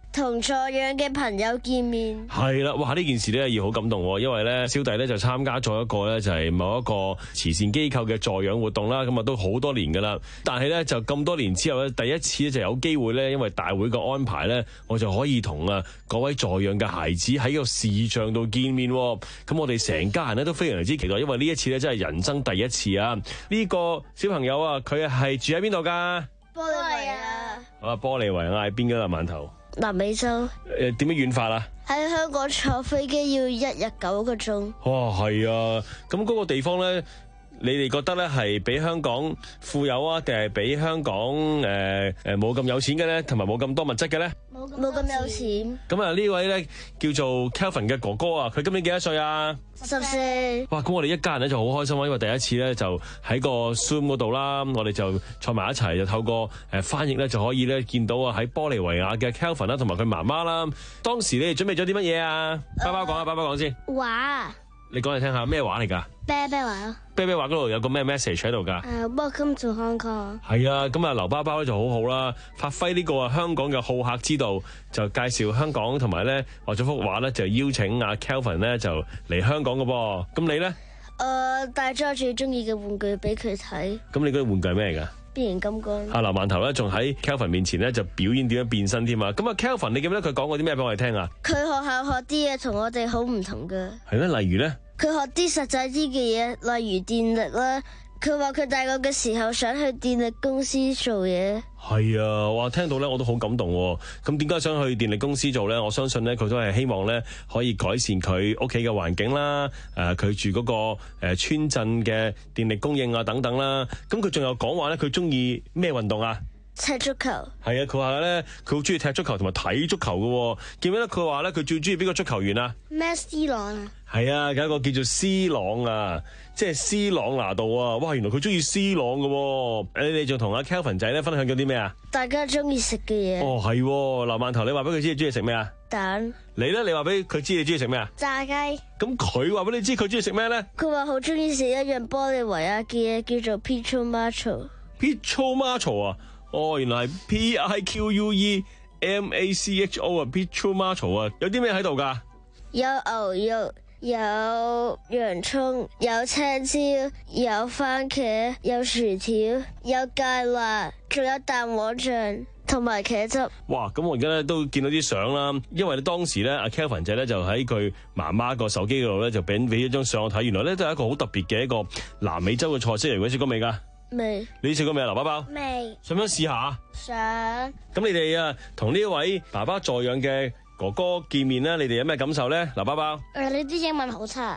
同助養嘅朋友見面。 係啦，哇！呢件事咧要好感動喎，因為咧小弟咧就參加咗一個咧就係某一個慈善機構嘅助養活動啦，咁啊都好多年噶啦。但係咧就咁多年之後咧，第一次咧就有機會咧，因為大會嘅安排咧，我就可以同啊嗰位助養嘅孩子喺個視像度見面。咁我哋成家人咧都非常之期待，因為呢一次咧真係人生第一次啊！呢個小朋友啊，佢係住喺邊度噶？ 玻利維亞。 啊，玻利維亞喺邊噶啦？饅頭。 南美洲。誒， 點樣遠法啊？ 喺香港坐飛機要一日九個鐘。 哇，係啊！咁嗰個地方咧，你哋覺得咧係比香港富有啊，定係比香港誒誒冇咁有錢嘅咧，同埋冇咁多物質嘅咧？ 冇冇咁有錢。 咁啊呢位咧叫做 Kelvin 嘅哥哥啊，佢今年幾多歲啊？ 十四。 哇！咁我哋一家人咧就好開心啊，因為第一次咧就喺個 Zoom 嗰度啦，我哋就坐埋一齊，就透過誒翻譯咧就可以咧見到啊喺玻利維亞嘅 Kelvin 啦，同埋佢媽媽啦。當時你哋準備咗啲乜嘢啊？包包講啊，包包講先。 話。 你講嚟聽下咩話嚟㗎？ 啤啤話咯。 啤啤話嗰度有個咩 message 喺度㗎？ 誒、uh,，Welcome to Hong Kong。 係啊，咁啊劉包包咧就好好啦，發揮呢個啊香港嘅好客之道，就介紹香港，同埋咧畫咗幅畫咧就邀請阿 Kelvin 咧就嚟香港嘅噃。咁你咧？ 誒，帶咗我最中意嘅玩具俾佢睇。 咁你嗰啲玩具係咩嚟㗎？ 變形金剛。 阿劉饅頭咧仲喺 Kelvin 面前咧就表演點樣變身添啊！咁啊 Kelvin，你記唔記得佢講過啲咩俾我哋聽啊？ 佢學校學啲嘢同我哋好唔同㗎。 係咩？例如咧？ 佢學啲實際啲嘅嘢，例如電力啦。佢話佢大個嘅時候想去電力公司做嘢。 係啊，哇！聽到咧我都好感動喎。咁點解想去電力公司做咧？我相信咧佢都係希望咧可以改善佢屋企嘅環境啦。誒、呃，佢住嗰個誒村鎮嘅電力供應啊等等啦。咁佢仲有講話咧，佢中意咩運動啊？ 踢足球。係啊，佢話咧佢好中意踢足球同埋睇足球嘅。記唔記得佢話咧佢最中意邊個足球員啊？ 咩 C 朗啊？ 係啊，有一個叫做 C 朗啊，即係 C 朗拿度啊！哇，原來佢中意 C 朗嘅。誒，你哋仲同阿 Kelvin 仔咧分享咗啲咩啊？ 大家中意食嘅嘢。 哦，係。劉饅頭，你話俾佢知你中意食咩啊？ 蛋。 你咧？你話俾佢知你中意食咩啊？ 炸雞。 咁佢話俾你知佢中意食咩咧？ 佢話好中意食一樣玻利維亞嘅嘢，叫做 Pico Macho。 Pico Macho 啊？哦，原來係 P I Q U E M A C H O 啊 ，Pico Macho 啊，有啲咩喺度㗎？ 有牛肉。有洋葱，有青椒，有番茄，有薯條，有芥辣，仲有蛋黃醬同埋茄汁。哇！ 咁我而家咧都見到啲相啦，因為當時咧阿 Kelvin 仔咧就喺佢媽媽個手機嗰度咧就俾俾咗張相我睇，原來咧都係一個好特別嘅一個南美洲嘅菜式嚟嘅，食過未㗎？ 未。 你食過未啊，劉包包？ 未。 想唔想試下？ 想。 咁你哋啊同呢位爸爸助養嘅哥哥見面咧，你哋有咩感受咧？劉包包， 誒，你啲英文好差。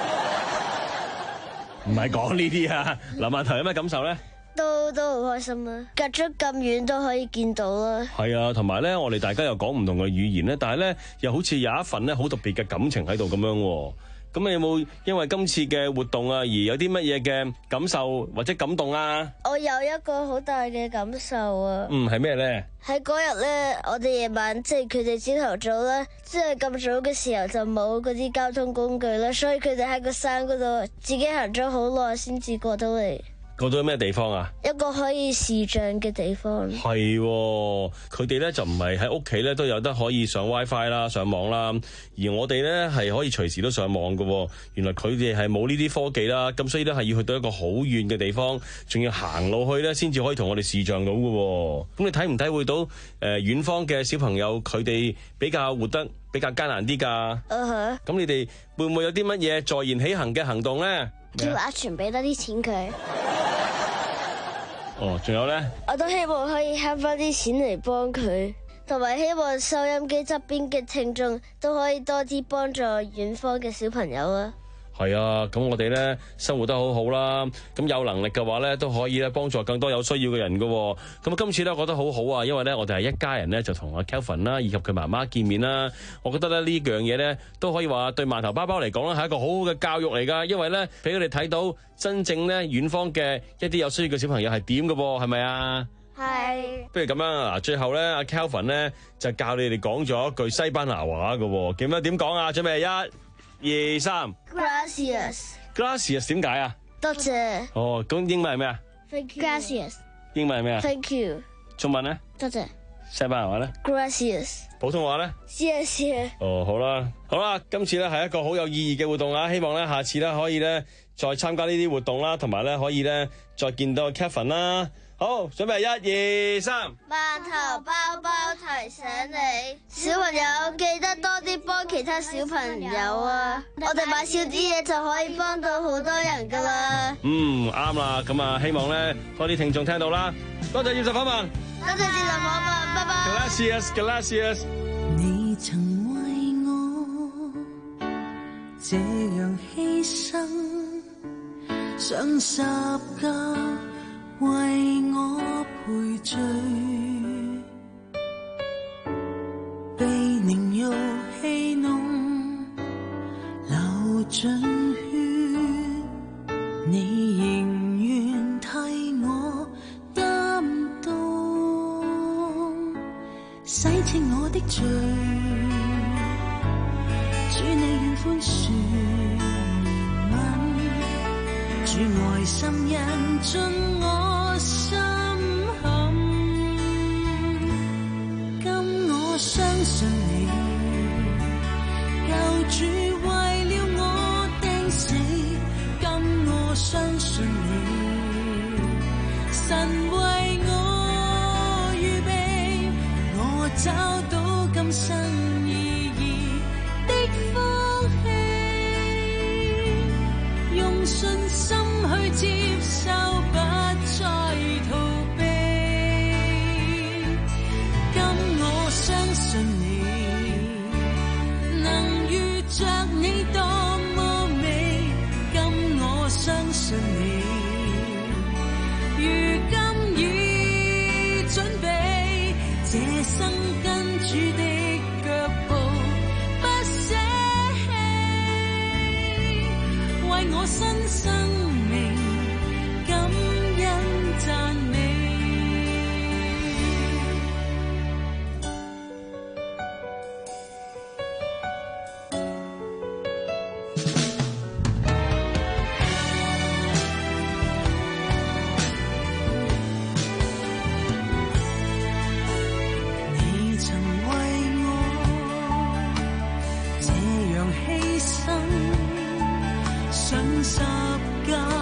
唔係講呢啲啊，劉饅頭有咩感受咧？ 都都好開心啦，隔咗咁遠都可以見到啦。 係啊，同埋咧，我哋大家又講唔同嘅語言咧，但係咧又好似有一份咧好特別嘅感情喺度咁樣。咁你有冇因為今次嘅活動啊而有啲乜嘢嘅感受或者感動啊？ 我有一個好大嘅感受啊。 嗯，係咩咧？ 喺嗰日咧，我哋夜晚即係佢哋朝頭早咧，即係咁早嘅時候就冇嗰啲交通工具啦，所以佢哋喺個山嗰度自己行咗好耐先至過到嚟。 過到咩地方啊？ 一個可以視像嘅地方。 係，佢哋咧就唔係喺屋企咧都有得可以上 WiFi 啦、上網啦，而我哋咧係可以隨時都上網㗎。原來佢哋係冇呢啲科技啦，咁所以咧係要去到一個好遠嘅地方，仲要行路去咧先至可以同我哋視像到㗎。咁你體唔體會到誒遠方嘅小朋友佢哋比較活得比較艱難啲㗎？嗯哼。咁你哋會唔會有啲乜嘢坐言起行嘅行動咧？ 叫阿全俾多啲錢佢。 哦，仲有咧？ 我都希望可以慳翻啲錢嚟幫佢，同埋希望收音機側邊嘅聽眾都可以多啲幫助遠方嘅小朋友啊！ 係啊，咁我哋咧生活得好好啦，咁有能力嘅話咧都可以咧幫助更多有需要嘅人噶。咁啊，今次咧我覺得好好啊，因為咧我哋係一家人咧就同阿 Kelvin 啦以及佢媽媽見面啦。我覺得咧呢樣嘢咧都可以話對饅頭包包嚟講咧係一個好好嘅教育嚟噶，因為咧俾佢哋睇到真正咧遠方嘅一啲有需要嘅小朋友係點噶噃，係咪啊？係。不如咁樣啊，最後咧阿 Kelvin 咧就教你哋講咗一句西班牙話噶，記唔記得點講啊？準備一。二三 ，Gracias。Gracias 點解啊？ 多謝。 哦，咁英文係咩啊 ？Thank you。Gracias。 英文係咩啊 ？Thank you。 中文咧？ 多謝。 西班牙話咧 Gracias， 普通話咧謝謝。 哦，好啦，好啦，今次咧係一個好有意義嘅活動啊！希望咧下次咧可以咧再參加呢啲活動啦，同埋咧可以咧再見到 Kevin 啦。好，準備一二三， 饅頭包包提醒你，小朋友記得多啲幫其他小朋友啊！我哋買少啲嘢就可以幫到好多人噶啦。 嗯，啱啦，咁啊，希望咧多啲聽眾聽到啦。多謝葉實訪問， 多謝接受訪問，拜拜。 Gracias, gracias。 你曾為我這樣犧牲，上十架為我賠罪，被凝肉戲弄流盡血，你仍願替我擔當，洗清我的罪，主你願寬恕憐憫，主愛心印進我心坎，今我相信你，救主為了我釘死，今我相信你，神為我預備，我找到今生意義的福氣，用信心去接受，不再逃避。今我相信你，能遇着你多麼美。今我相信你，如今已準備，這生跟主的腳步不捨棄，為我新生命感恩讚美。你曾為我這樣犧牲，上十架